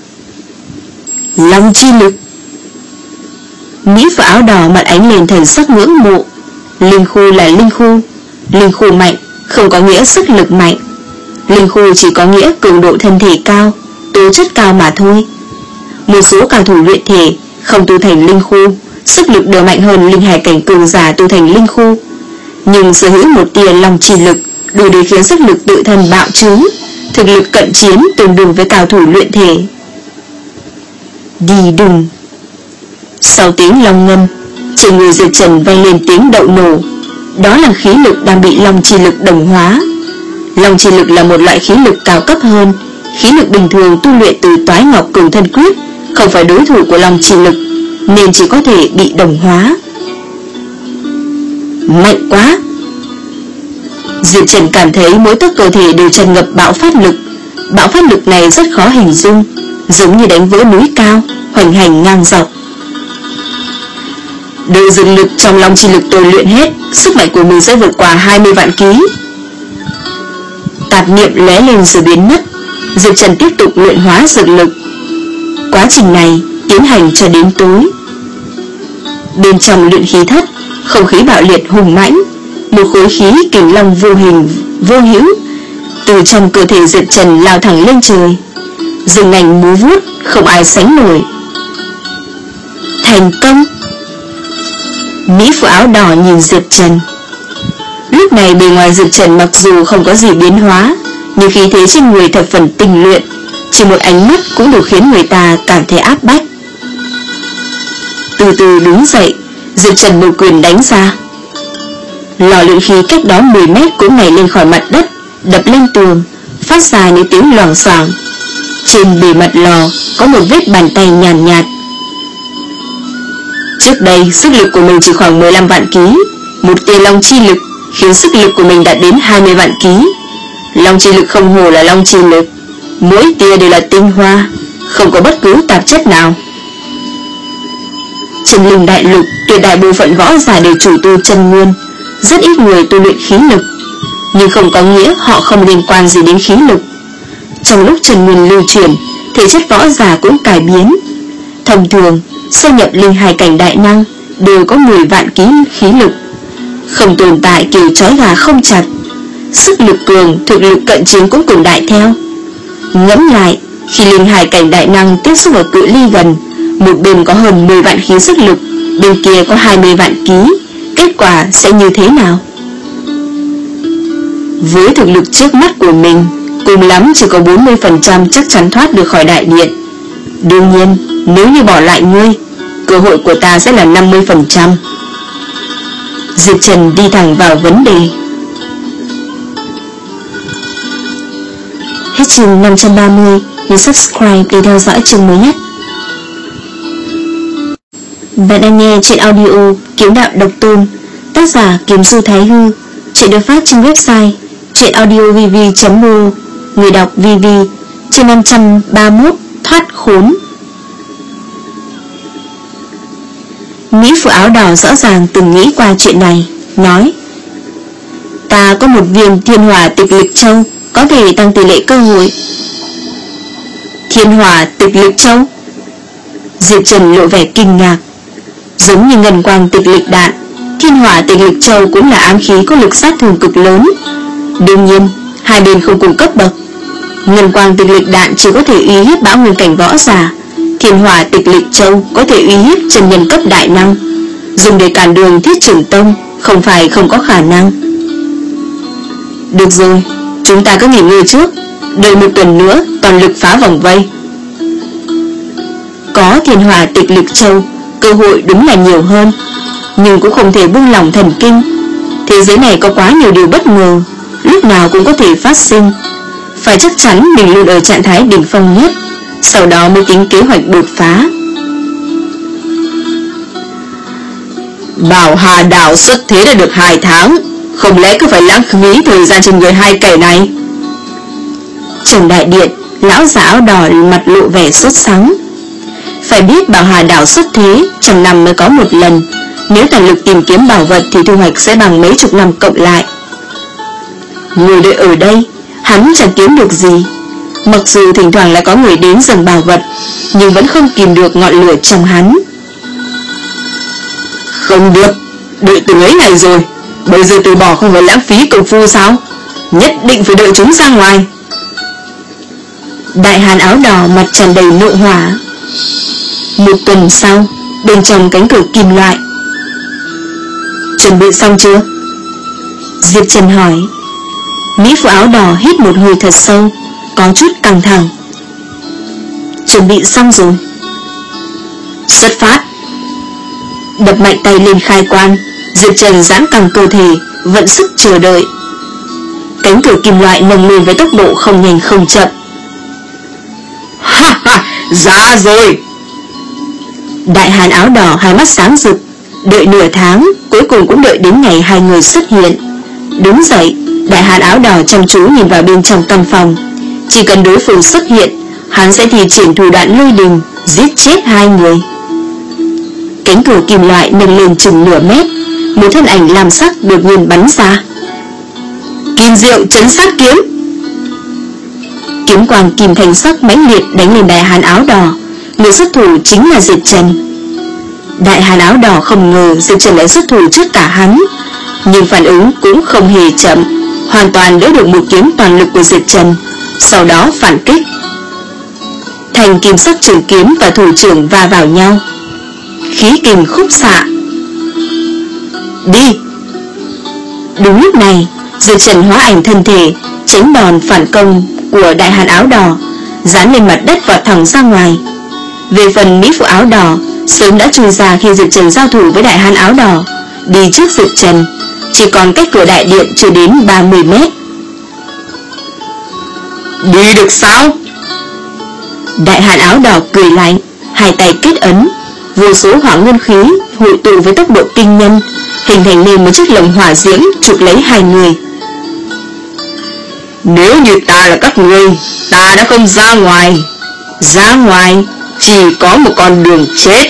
A: Long chi lực. Mỹ phụ áo đỏ mặt ánh lên thần sắc ngưỡng mộ. Linh khu là linh khu, linh khu mạnh không có nghĩa sức lực mạnh. Linh khu chỉ có nghĩa cường độ thân thể cao, tố chất cao mà thôi. Một số cao thủ luyện thể không tu thành linh khu, sức lực đều mạnh hơn linh hải cảnh cường giả tu thành linh khu, nhưng sở hữu một tia long chi lực đủ để khiến sức lực tự thân bạo trướng, thực lực cận chiến tương đương với cao thủ luyện thể. Đi đùng. Sau tiếng long ngâm, trên người Diệp Trần vang lên tiếng đậu nổ. Đó là khí lực đang bị long chi lực đồng hóa. Long chi lực là một loại khí lực cao cấp hơn. Khí lực bình thường tu luyện từ Toái Ngọc Cường Thân Quyết không phải đối thủ của long chi lực, nên chỉ có thể bị đồng hóa. Mạnh quá. Diệp Trần cảm thấy mỗi tấc cơ thể đều tràn ngập bạo phát lực. Bạo phát lực này rất khó hình dung, giống như đánh vỡ núi cao, hoành hành ngang dọc. Đợi dược lực trong long chi lực tôi luyện hết, sức mạnh của mình sẽ vượt qua hai mươi vạn ký. Tạp niệm lóe lên rồi biến mất. Diệp Trần tiếp tục luyện hóa dược lực. Quá trình này tiến hành cho đến tối. Bên trong luyện khí thất, không khí bạo liệt hùng mãnh. Một khối khí kình long vô hình vô hữu từ trong cơ thể Diệp Trần lao thẳng lên trời, rừng nành múa vuốt không ai sánh nổi. Thành công. Mỹ phụ áo đỏ nhìn Diệp Trần. Lúc này bề ngoài Diệp Trần mặc dù không có gì biến hóa, nhưng khí thế trên người thập phần tinh luyện, chỉ một ánh mắt cũng đủ khiến người ta cảm thấy áp bách. Từ từ đứng dậy, Diệp Trần một quyền đánh ra. Lò luyện khí cách đó mười mét cũng nảy lên khỏi mặt đất, đập lên tường, phát ra những tiếng loảng xoảng. Trên bề mặt lò có một vết bàn tay nhàn nhạt, nhạt. Trước đây sức lực của mình chỉ khoảng mười lăm vạn ký, một tia long chi lực khiến sức lực của mình đạt đến hai mươi vạn ký. Long chi lực không hồ là long chi lực, mỗi tia đều là tinh hoa, không có bất cứ tạp chất nào. Trên linh đại lục, tuyệt đại bộ phận võ giả đều chủ tu chân nguyên, rất ít người tu luyện khí lực, nhưng không có nghĩa họ không liên quan gì đến khí lực. Trong lúc chân nguyên lưu chuyển, thể chất võ giả cũng cải biến. Thông thường, sơ nhập linh hải cảnh đại năng đều có mười vạn ký khí lực, không tồn tại kiểu trói gà không chặt. Sức lực cường, thực lực cận chiến cũng cường đại theo. Ngẫm lại, khi linh hải cảnh đại năng tiếp xúc ở cự ly gần, một bên có hơn mười vạn khí sức lực, bên kia có hai mươi vạn ký, kết quả sẽ như thế nào? Với thực lực trước mắt của mình, cùng lắm chỉ có bốn mươi phần trăm chắc chắn thoát được khỏi đại điện. Đương nhiên, nếu như bỏ lại ngươi, cơ hội của ta sẽ là năm mươi phần trăm. Diệp Trần đi thẳng vào vấn đề. Hết chương năm trăm ba mươi, nhấn subscribe để theo dõi chương mới nhất. Bạn đang nghe chuyện audio Kiếm Đạo Độc Tôn, tác giả Kiếm Du Thái Hư. Chuyện được phát trên website chuyenaudiovv chấm o, người đọc vê vê. Chương năm trăm ba mươi mốt, thoát khốn. Mỹ phụ áo đỏ rõ ràng từng nghĩ qua chuyện này, nói: Ta có một viên thiên hỏa tịch lực châu, có thể tăng tỷ lệ cơ hội. Thiên hỏa tịch lực châu? Diệp Trần lộ vẻ kinh ngạc. Giống như ngân quang tịch lực đạn, thiên hỏa tịch lực châu cũng là ám khí có lực sát thương cực lớn. Đương nhiên, hai bên không cùng cấp bậc. Ngân quang tịch lực đạn chỉ có thể uy hiếp bão nguyên cảnh võ giả, thiên hỏa tịch lực châu có thể uy hiếp chân nhân cấp đại năng, dùng để cản đường Thiết Trưởng Tông không phải không có khả năng. Được rồi, chúng ta cứ nghỉ ngơi trước, đợi một tuần nữa toàn lực phá vòng vây. Có thiên hỏa tịch lực châu, cơ hội đúng là nhiều hơn, nhưng cũng không thể buông lỏng thần kinh. Thế giới này có quá nhiều điều bất ngờ, lúc nào cũng có thể phát sinh. Phải chắc chắn mình luôn ở trạng thái đỉnh phong nhất, sau đó mới tính kế hoạch đột phá. Bảo Hà Đảo xuất thế đã được hai tháng, không lẽ cứ phải lãng phí thời gian trên người hai kẻ này? Trong đại điện, lão già áo đỏ mặt lộ vẻ sốt sắng. Phải biết Bảo Hà Đảo xuất thế trăm năm mới có một lần, nếu toàn lực tìm kiếm bảo vật thì thu hoạch sẽ bằng mấy chục năm cộng lại. Người đợi ở đây, hắn chẳng kiếm được gì. Mặc dù thỉnh thoảng lại có người đến dâng bảo vật, nhưng vẫn không kìm được ngọn lửa trong hắn. Không được, đợi từng ấy ngày rồi, bây giờ từ bỏ không phải lãng phí công phu sao? Nhất định phải đợi chúng ra ngoài. Đại hán áo đỏ mặt tràn đầy nộ hỏa. Một tuần sau, bên trong cánh cửa kim loại. Chuẩn bị xong chưa? Diệp Trần hỏi. Mỹ phụ áo đỏ hít một hơi thật sâu, có chút căng thẳng. Chuẩn bị xong rồi. Xuất phát. Đập mạnh tay lên khai quan, Diệp Trần giãn căng cơ thể, vận sức chờ đợi. Cánh cửa kim loại nâng lên với tốc độ không nhanh không chậm. Ha ha, ra rồi. Đại hán áo đỏ hai mắt sáng rực, đợi nửa tháng, cuối cùng cũng đợi đến ngày hai người xuất hiện. Đứng dậy, đại hán áo đỏ chăm chú nhìn vào bên trong căn phòng. Chỉ cần đối phương xuất hiện, hắn sẽ thi triển thủ đoạn lôi đình, giết chết hai người. Cánh cửa kim loại nâng lên chừng nửa mét, một thân ảnh lam sắc đột nhiên bắn ra. Kim diệu chấn sát kiếm. Kiếm quang kim thành sắc mãnh liệt đánh lên đại hán áo đỏ. Người xuất thủ chính là Diệp Trần. Đại hán áo đỏ không ngờ Diệp Trần lại xuất thủ trước cả hắn, nhưng phản ứng cũng không hề chậm, hoàn toàn đỡ được một kiếm toàn lực của Diệp Trần, sau đó phản kích. Thành kim sắc trường kiếm và thủ trưởng va vào nhau, khí kình khúc xạ. Đi. Đúng lúc này, Diệp Trần hóa ảnh thân thể, tránh đòn phản công của đại hán áo đỏ, dán lên mặt đất vọt thẳng ra ngoài. Về phần mỹ phụ áo đỏ, sớm đã chui ra khi Diệp Trần giao thủ với đại hán áo đỏ, đi trước Diệp Trần, chỉ còn cách cửa đại điện chưa đến ba mươi mét. Đi được sao? Đại hán áo đỏ cười lạnh, hai tay kết ấn, vô số hỏa nguyên khí hội tụ với tốc độ kinh nhân, hình thành nên một chiếc lồng hỏa diễm chụp lấy hai người. Nếu như ta là các ngươi, ta đã không ra ngoài. Ra ngoài chỉ có một con đường chết.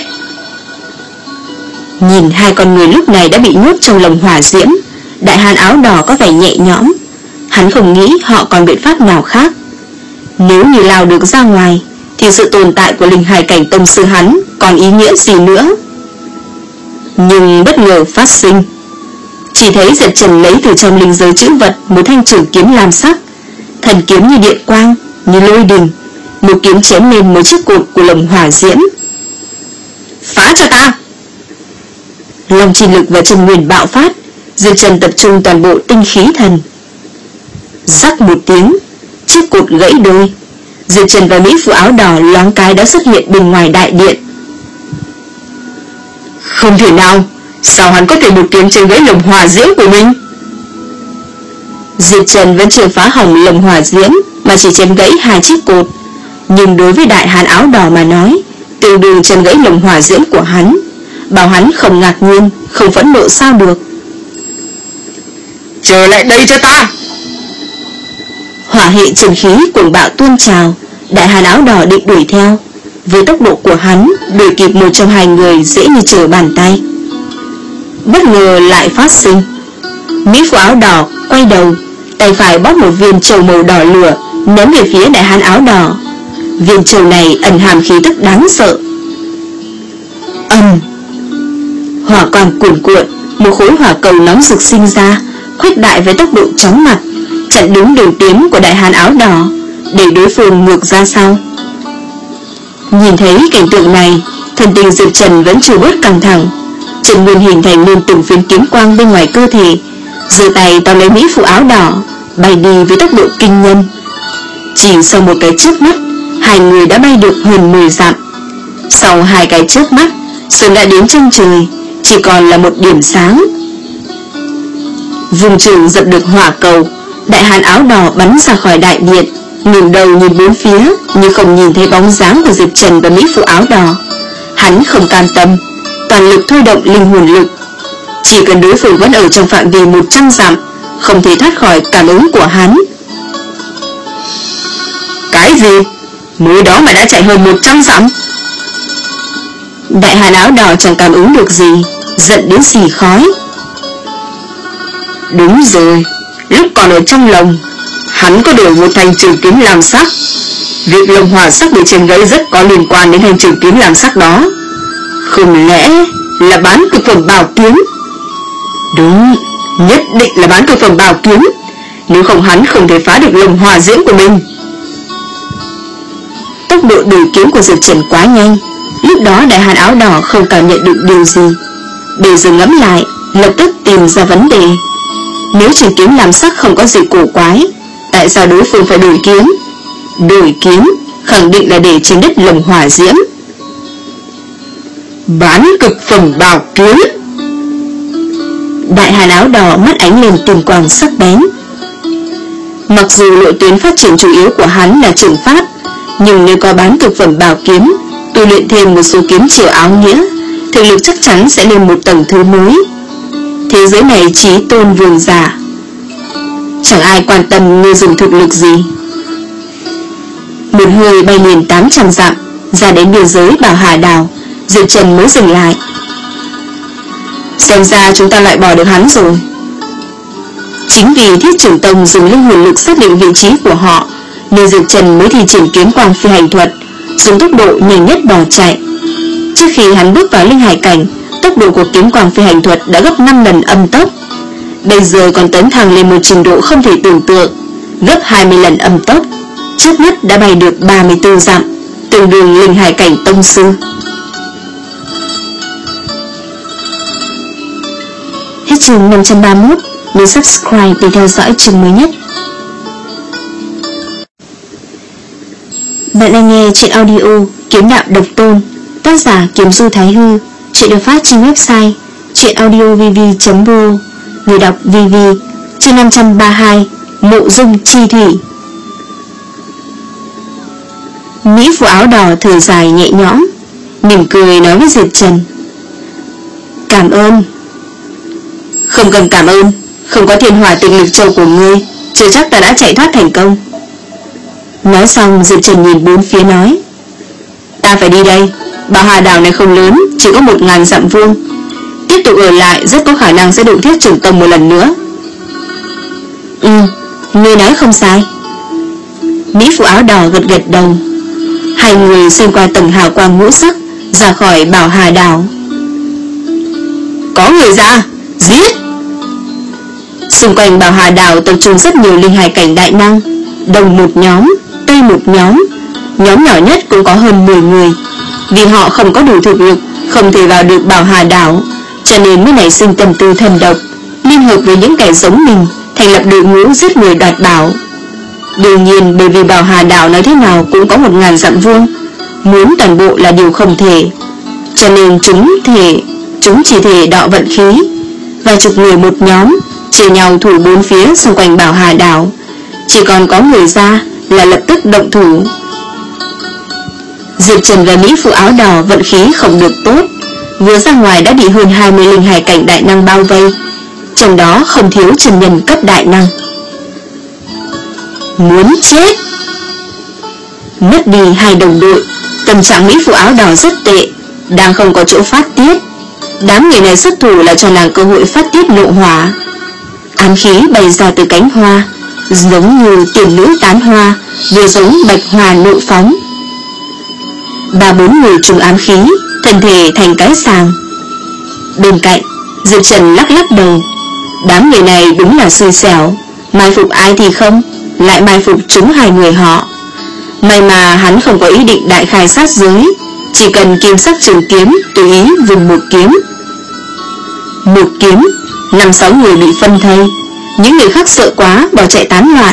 A: Nhìn hai con người lúc này đã bị nhốt trong lồng hỏa diễm, đại hán áo đỏ có vẻ nhẹ nhõm. Hắn không nghĩ họ còn biện pháp nào khác. Nếu như lao được ra ngoài, thì sự tồn tại của linh hải cảnh tông sư hắn còn ý nghĩa gì nữa. Nhưng bất ngờ phát sinh. Chỉ thấy Diệp Trần lấy từ trong linh giới chữ vật một thanh trường kiếm lam sắc, thần kiếm như điện quang, như lôi đình, một kiếm chém lên một chiếc cột của lồng hỏa diễm. Phá cho ta! Long chi lực và chân nguyên bạo phát, Diệp Trần tập trung toàn bộ tinh khí thần. Rắc một tiếng, chiếc cột gãy đôi. Diệp Trần và mỹ phụ áo đỏ loáng cái đã xuất hiện bên ngoài đại điện. Không thể nào, sao hắn có thể một kiếm chém gãy lồng hỏa diễm của mình? Diệp Trần vẫn chưa phá hỏng lồng hỏa diễm, mà chỉ chém gãy hai chiếc cột. Nhưng đối với đại hán áo đỏ mà nói, tương đương chém gãy lồng hỏa diễm của hắn. Bảo hắn không ngạc nhiên, không phẫn nộ sao được. Trở lại đây cho ta! Hỏa hệ chân khí cuồng bạo tuôn trào. Đại hán áo đỏ định đuổi theo. Với tốc độ của hắn, đuổi kịp một trong hai người dễ như trở bàn tay. Bất ngờ lại phát sinh. Mỹ phụ áo đỏ quay đầu, tay phải bóp một viên châu màu đỏ lửa, ném về phía đại hán áo đỏ. Viên châu này ẩn hàm khí tức đáng sợ. Ầm! Hỏa quang cuồn cuộn, một khối hỏa cầu nóng rực sinh ra, khuếch đại với tốc độ chóng mặt, chặn đứng đường tiến của đại hán áo đỏ, để đối phương ngược ra sau. Nhìn thấy cảnh tượng này, thần tình Diệp Trần vẫn chưa bớt căng thẳng. Trần Nguyên hình thành nên từng phiến kiếm quang bên ngoài cơ thể, giơ tay tóm lấy mỹ phụ áo đỏ, bay đi với tốc độ kinh nhân. Chỉ sau một cái chớp mắt, hai người đã bay được hơn mười dặm. Sau hai cái chớp mắt, sớm đã đến chân trời, chỉ còn là một điểm sáng. Vùng trường dập được hỏa cầu, đại hán áo đỏ bắn ra khỏi đại điện, ngẩng đầu nhìn bốn phía nhưng không nhìn thấy bóng dáng của Diệp Trần và mỹ phụ áo đỏ. Hắn không cam tâm, toàn lực thôi động linh hồn lực. Chỉ cần đối phương vẫn ở trong phạm vi một trăm dặm, không thể thoát khỏi cảm ứng của hắn. Cái gì? Mới đó mà đã chạy hơn một trăm dặm? Đại hàn áo đỏ chẳng cảm ứng được gì, giận đến xì khói. Đúng rồi, lúc còn ở trong lồng, hắn có đổi một thanh trường kiếm làm sắc. Việc lồng hỏa sắc bị chém gãy rất có liên quan đến thanh trường kiếm làm sắc đó. Không lẽ là bán cực phẩm bảo kiếm? Đúng, nhất định là bán cực phẩm bảo kiếm. Nếu không hắn không thể phá được lồng hỏa diễm của mình. Tốc độ đổi kiếm của Diệp Trần quá nhanh, lúc đó đại hàn áo đỏ không cảm nhận được điều gì. Để dừng ngẫm lại, lập tức tìm ra vấn đề. Nếu trường kiếm làm sắc không có gì cổ quái, tại sao đối phương phải đổi kiếm? Đổi kiếm khẳng định là để trên đất lồng hỏa diễm. Bán cực phẩm bảo kiếm. Đại hàn áo đỏ mắt ánh lên tinh quang sắc bén. Mặc dù lộ tuyến phát triển chủ yếu của hắn là trường pháp, nhưng nếu có bán cực phẩm bảo kiếm, tu luyện thêm một số kiếm chiều áo nghĩa, thực lực chắc chắn sẽ lên một tầng thứ mới. Thế giới này chí tôn vương giả, chẳng ai quan tâm người dùng thực lực gì. Một hơi bay liền tám trăm dặm, ra đến biên giới Bảo Hà Đảo, Diệp Trần mới dừng lại. Xem ra chúng ta loại bỏ được hắn rồi. Chính vì Thiết Trưởng Tông dùng linh hồn lực xác định vị trí của họ, nên Diệp Trần mới thi triển kiếm quang phi hành thuật, dùng tốc độ nhanh nhất bỏ chạy. Trước khi hắn bước vào linh hải cảnh, tốc độ của kiếm quang phi hành thuật đã gấp năm lần âm tốc. Bây giờ còn tấn thăng lên một trình độ không thể tưởng tượng, gấp hai mươi lần âm tốc. Trước mắt đã bay được ba mươi tư dặm, tương đương linh hải cảnh tông sư. Hết chương năm trăm ba mươi mốt. Nhớ subscribe để theo dõi chương mới nhất. Bạn đang nghe truyện audio Kiếm Đạo Độc Tôn, tác giả Kiếm Du Thái Hư. Truyện được phát trên website truyệnaudiovv chấm ro. Người đọc vê vê. Chương năm trăm ba mươi hai. Mộ dung chi thủy. Mỹ phụ áo đỏ thở dài nhẹ nhõm, mỉm cười nói với Diệp Trần: Cảm ơn. Không cần cảm ơn, không có thiên hỏa tịnh lực châu của ngươi, chưa chắc ta đã chạy thoát thành công. Nói xong Diệp Trần nhìn bốn phía nói: Ta phải đi đây. Bảo Hà Đảo này không lớn, chỉ có một ngàn dặm vuông. Tiếp tục ở lại rất có khả năng sẽ đụng Thiết Trưởng Tông một lần nữa. Ừ, ngươi nói không sai. Mỹ phụ áo đỏ gật gật đầu. Hai người xuyên qua tầng hào quang ngũ sắc, ra khỏi Bảo Hà Đảo. Có người ra, giết! Xung quanh Bảo Hà Đảo tập trung rất nhiều linh hải cảnh đại năng, đông một nhóm, tây một nhóm. Nhóm nhỏ nhất cũng có hơn mười người. Vì họ không có đủ thực lực, không thể vào được Bảo Hà Đảo, cho nên mới nảy sinh tâm tư thần độc, liên hợp với những kẻ giống mình, thành lập đội ngũ giết người đoạt bảo. Đương nhiên bởi vì Bảo Hà Đảo nói thế nào cũng có một ngàn dặm vuông, muốn toàn bộ là điều không thể, cho nên chúng thể chúng chỉ thể đọ vận khí. Vài chục người một nhóm, chia nhau thủ bốn phía xung quanh Bảo Hà Đảo. Chỉ còn có người ra là lập tức động thủ. Diệp Trần và Mỹ phụ áo đỏ vận khí không được tốt, vừa ra ngoài đã bị hơn hai mươi linh hải cảnh đại năng bao vây, trong đó không thiếu chân nhân cấp đại năng. Muốn chết! Mất đi hai đồng đội, tâm trạng Mỹ phụ áo đỏ rất tệ, đang không có chỗ phát tiết. Đám người này xuất thủ là cho nàng cơ hội phát tiết nộ hỏa. Ám khí bày ra từ cánh hoa, giống như tiền nữ tán hoa, vừa giống bạch hoa nộ phóng. Ba bốn người trùng ám khí, thân thể thành cái sàng. Bên cạnh, Diệp Trần lắc lắc đầu. Đám người này đúng là xui xẻo, mai phục ai thì không, lại mai phục chúng hai người họ. May mà hắn không có ý định đại khai sát giới, chỉ cần kim sắc trường kiếm tùy ý vùng một kiếm. Một kiếm, năm sáu người bị phân thây, những người khác sợ quá bỏ chạy tán loạn.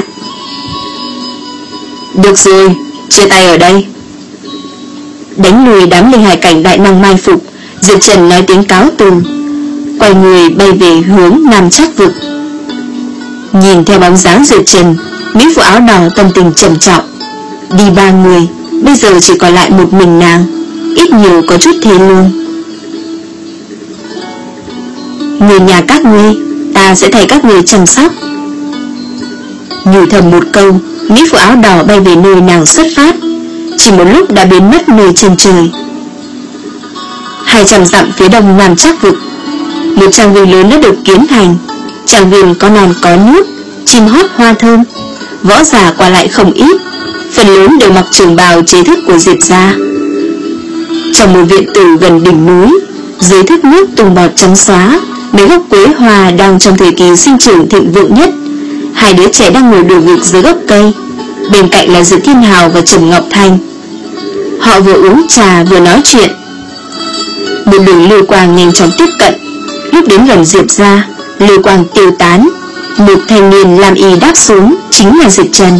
A: Được rồi, chia tay ở đây. Đánh lùi đám linh hải cảnh đại năng mai phục, Diệp Trần nói tiếng cáo từ, quay người bay về hướng Nam Trác Vực. Nhìn theo bóng dáng Diệp Trần, mỹ phụ áo đỏ tâm tình trầm trọng. Đi ba người, bây giờ chỉ còn lại một mình nàng, ít nhiều có chút thê lương. Người nhà các ngươi, ta sẽ thay các người chăm sóc. Nhủ thầm một câu, mỹ phụ áo đỏ bay về nơi nàng xuất phát, chỉ một lúc đã biến mất nơi chân trời. Hai trăm dặm phía đông Nam Trác Vực, một trang viên lớn đã được kiến thành. Trang viên có non có nước, chim hót hoa thơm, võ giả qua lại không ít, phần lớn đều mặc trường bào chế thức của Diệp gia. Trong một viện tử gần đỉnh núi, dưới thác nước tung bọt trắng xóa, mấy gốc quế hoa đang trong thời kỳ sinh trưởng thịnh vượng nhất. Hai đứa trẻ đang ngồi đùa nghịch dưới gốc cây, bên cạnh là Diệp Thiên Hào và Trầm Ngọc Thanh. Họ vừa uống trà vừa nói chuyện. Một đường lưu quang nhanh chóng tiếp cận. Lúc đến gần Diệp gia, lưu quang tiêu tán, một thanh niên làm y đáp xuống, chính là Diệp Trần.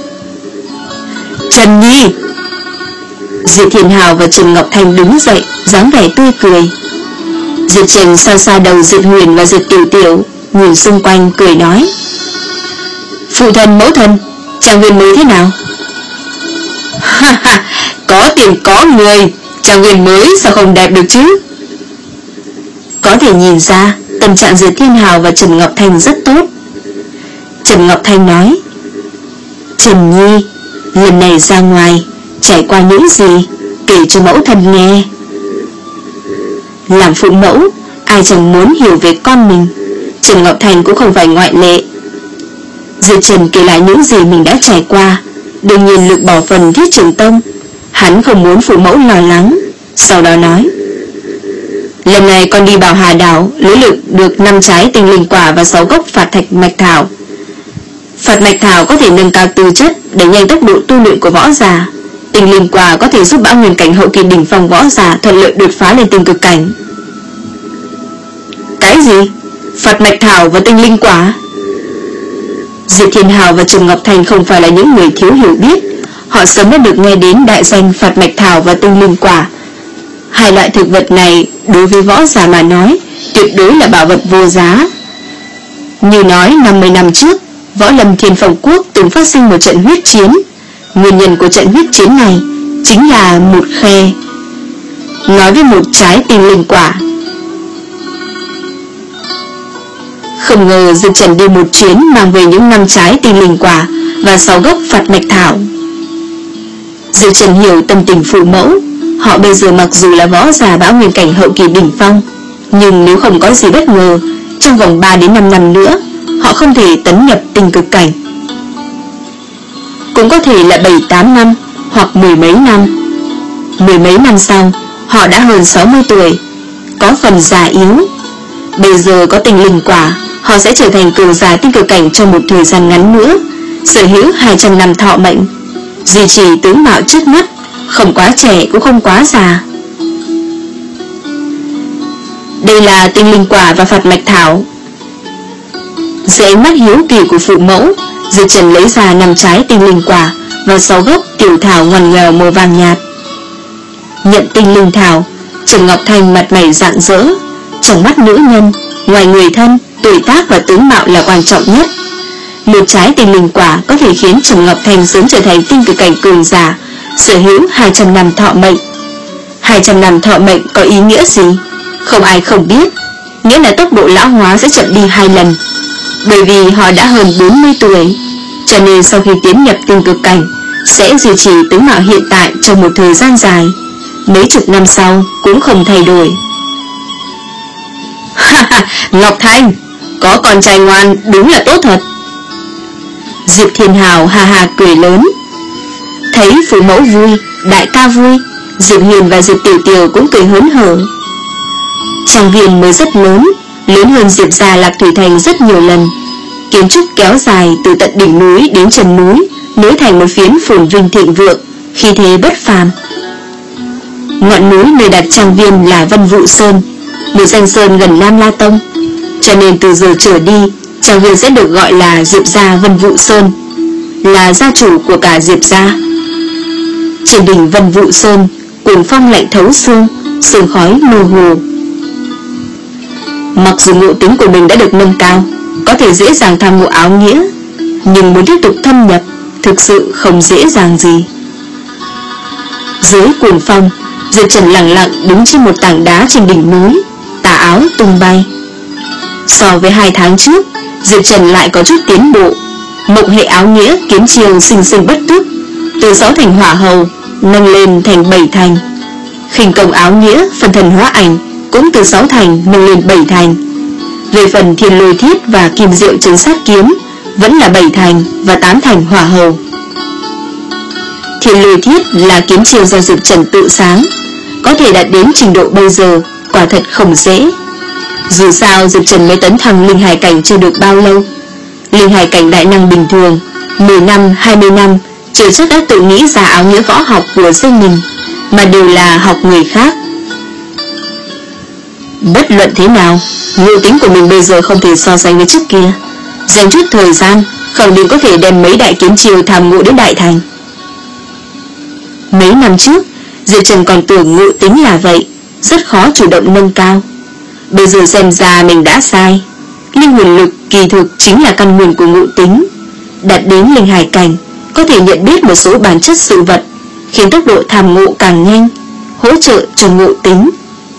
A: Trần Nhi! Diệp Thiên Hào và Trầm Ngọc Thanh đứng dậy, dáng vẻ tươi cười. Diệp Trần sao xa đầu Diệp Huyền và Diệp Tiểu Tiểu, nhìn xung quanh cười nói: Phụ thân mẫu thân, trang viên mới thế nào? Ha ha, có tiền có người, trang viên mới sao không đẹp được chứ? Có thể nhìn ra tâm trạng Diệp Thiên Hào và Trầm Ngọc Thanh rất tốt. Trầm Ngọc Thanh nói: Trần Nhi, lần này ra ngoài trải qua những gì, kể cho mẫu thân nghe. Làm phụ mẫu, ai chẳng muốn hiểu về con mình. Trầm Ngọc Thanh cũng không phải ngoại lệ. Diệp Trần kể lại những gì mình đã trải qua, đương nhiên lược bỏ phần Thiết Trường Tông. Hắn không muốn phụ mẫu lo lắng. Sau đó nói: Lần này con đi Bảo Hà Đảo, lấy lực được năm trái tinh linh quả và sáu gốc phạt thạch mạch thảo. Phạt mạch thảo có thể nâng cao tư chất, đẩy nhanh tốc độ tu luyện của võ giả. Tinh linh quả có thể giúp bão nguyên cảnh hậu kỳ đỉnh phong võ giả thuận lợi đột phá lên tinh cực cảnh. Cái gì? Phạt mạch thảo và tinh linh quả? Diệp Thiên Hào và Trầm Ngọc Thanh không phải là những người thiếu hiểu biết. Họ sớm đã được nghe đến đại danh phạt mạch thảo và tinh linh quả. Hai loại thực vật này đối với võ giả mà nói tuyệt đối là bảo vật vô giá. Như nói năm mươi năm trước, võ lâm Thiên Phong Quốc từng phát sinh một trận huyết chiến. Nguyên nhân của trận huyết chiến này chính là một khe nói với một trái tinh linh quả. Không ngờ Diệp Trần đi một chuyến mang về những năm trái tinh linh quả và sáu gốc phạt mạch thảo. Diệp Trần hiểu tâm tình phụ mẫu. Họ bây giờ mặc dù là võ giả bão nguyên cảnh hậu kỳ đỉnh phong, nhưng nếu không có gì bất ngờ, trong vòng ba đến năm năm nữa họ không thể tấn nhập tinh cực cảnh. Cũng có thể là bảy tám năm hoặc mười mấy năm. Mười mấy năm sau họ đã hơn sáu mươi tuổi, có phần già yếu. Bây giờ có tinh linh quả, họ sẽ trở thành cường giả tinh cực cảnh trong một thời gian ngắn nữa, sở hữu hai trăm năm thọ mệnh, duy trì tướng mạo trước mắt, không quá trẻ cũng không quá già. Đây là tinh linh quả và phạt mạch thảo. Dưới ánh mắt hiếu kỳ của phụ mẫu, Diệp Trần lấy ra năm trái tinh linh quả và sáu gốc tiểu thảo ngoằn ngoèo màu vàng nhạt. Nhận tinh linh thảo, Trầm Ngọc Thanh mặt mày rạng rỡ. Trong mắt nữ nhân, ngoài người thân, tuổi tác và tướng mạo là quan trọng nhất. Một trái tinh linh quả có thể khiến Trầm Ngọc Thanh sớm trở thành tinh cực cảnh cường giả, sở hữu hai trăm năm thọ mệnh. hai trăm năm thọ mệnh có ý nghĩa gì? Không ai không biết. Nghĩa là tốc độ lão hóa sẽ chậm đi hai lần. Bởi vì họ đã hơn bốn mươi tuổi, cho nên sau khi tiến nhập tinh cực cảnh sẽ duy trì tướng mạo hiện tại trong một thời gian dài, mấy chục năm sau cũng không thay đổi. Ngọc Thanh, có con trai ngoan đúng là tốt thật. Diệp Thiên Hào ha ha cười lớn. Thấy phụ mẫu vui, đại ca vui, Diệp Huyền và Diệp Tiểu Tiểu cũng cười hớn hở. Trang viện mới rất lớn, lớn hơn Diệp gia Lạc Thủy Thành rất nhiều lần. Kiến trúc kéo dài từ tận đỉnh núi đến chân núi, nối thành một phiến phồn vinh thịnh vượng, khí thế bất phàm. Ngọn núi nơi đặt trang viên là Vân Vũ Sơn, một danh sơn gần Nam La Tông, cho nên từ giờ trở đi, trang viên sẽ được gọi là Diệp gia Vân Vũ Sơn, là gia chủ của cả Diệp gia. Trên đỉnh Vân Vũ Sơn, cuồng phong lạnh thấu xương, sương khói mơ hồ. Mặc dù ngộ tính của mình đã được nâng cao, có thể dễ dàng tham ngộ áo nghĩa, nhưng muốn tiếp tục thâm nhập thực sự không dễ dàng gì. Dưới cuồng phong, Diệp Trần lặng lặng đứng trên một tảng đá trên đỉnh núi, tà áo tung bay. So với hai tháng trước, Diệp Trần lại có chút tiến bộ. Mộng hệ áo nghĩa kiếm chiêu sinh sinh bất tức, từ sáu thành hỏa hầu nâng lên thành bảy thành. Khinh công áo nghĩa phần thần hóa ảnh cũng từ sáu thành nâng lên bảy thành. Về phần thiên lôi thiết và kim diệu trấn sát kiếm vẫn là bảy thành và tám thành hỏa hầu. Thiên lôi thiết là kiếm chiêu do Diệp Trần tự sáng, có thể đạt đến trình độ bây giờ quả thật không dễ. Dù sao Diệp Trần mới tấn thăng linh hải cảnh chưa được bao lâu. Linh hải cảnh đại năng bình thường mười năm, hai mươi năm chưa chắc đã tự nghĩ ra áo nghĩa võ học của riêng mình, mà đều là học người khác. Bất luận thế nào, ngộ tính của mình bây giờ không thể so sánh với trước kia. Dành chút thời gian, khẳng định có thể đem mấy đại kiếm chiêu tham ngộ đến đại thành. Mấy năm trước, Diệp Trần còn tưởng ngộ tính là vậy, rất khó chủ động nâng cao. Bây giờ xem ra mình đã sai. Linh hồn lực kỳ thực chính là căn nguyên của ngộ tính. Đạt đến linh hải cảnh, có thể nhận biết một số bản chất sự vật, khiến tốc độ tham ngộ càng nhanh, hỗ trợ cho ngộ tính.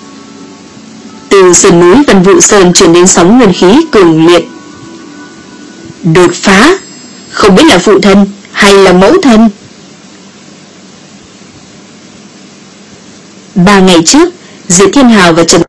A: Từ sườn núi Vân Vũ Sơn chuyển đến sóng nguyên khí cường liệt. Đột phá, không biết là phụ thân hay là mẫu thân. Ba ngày trước, Diệp Thiên Hào và Trần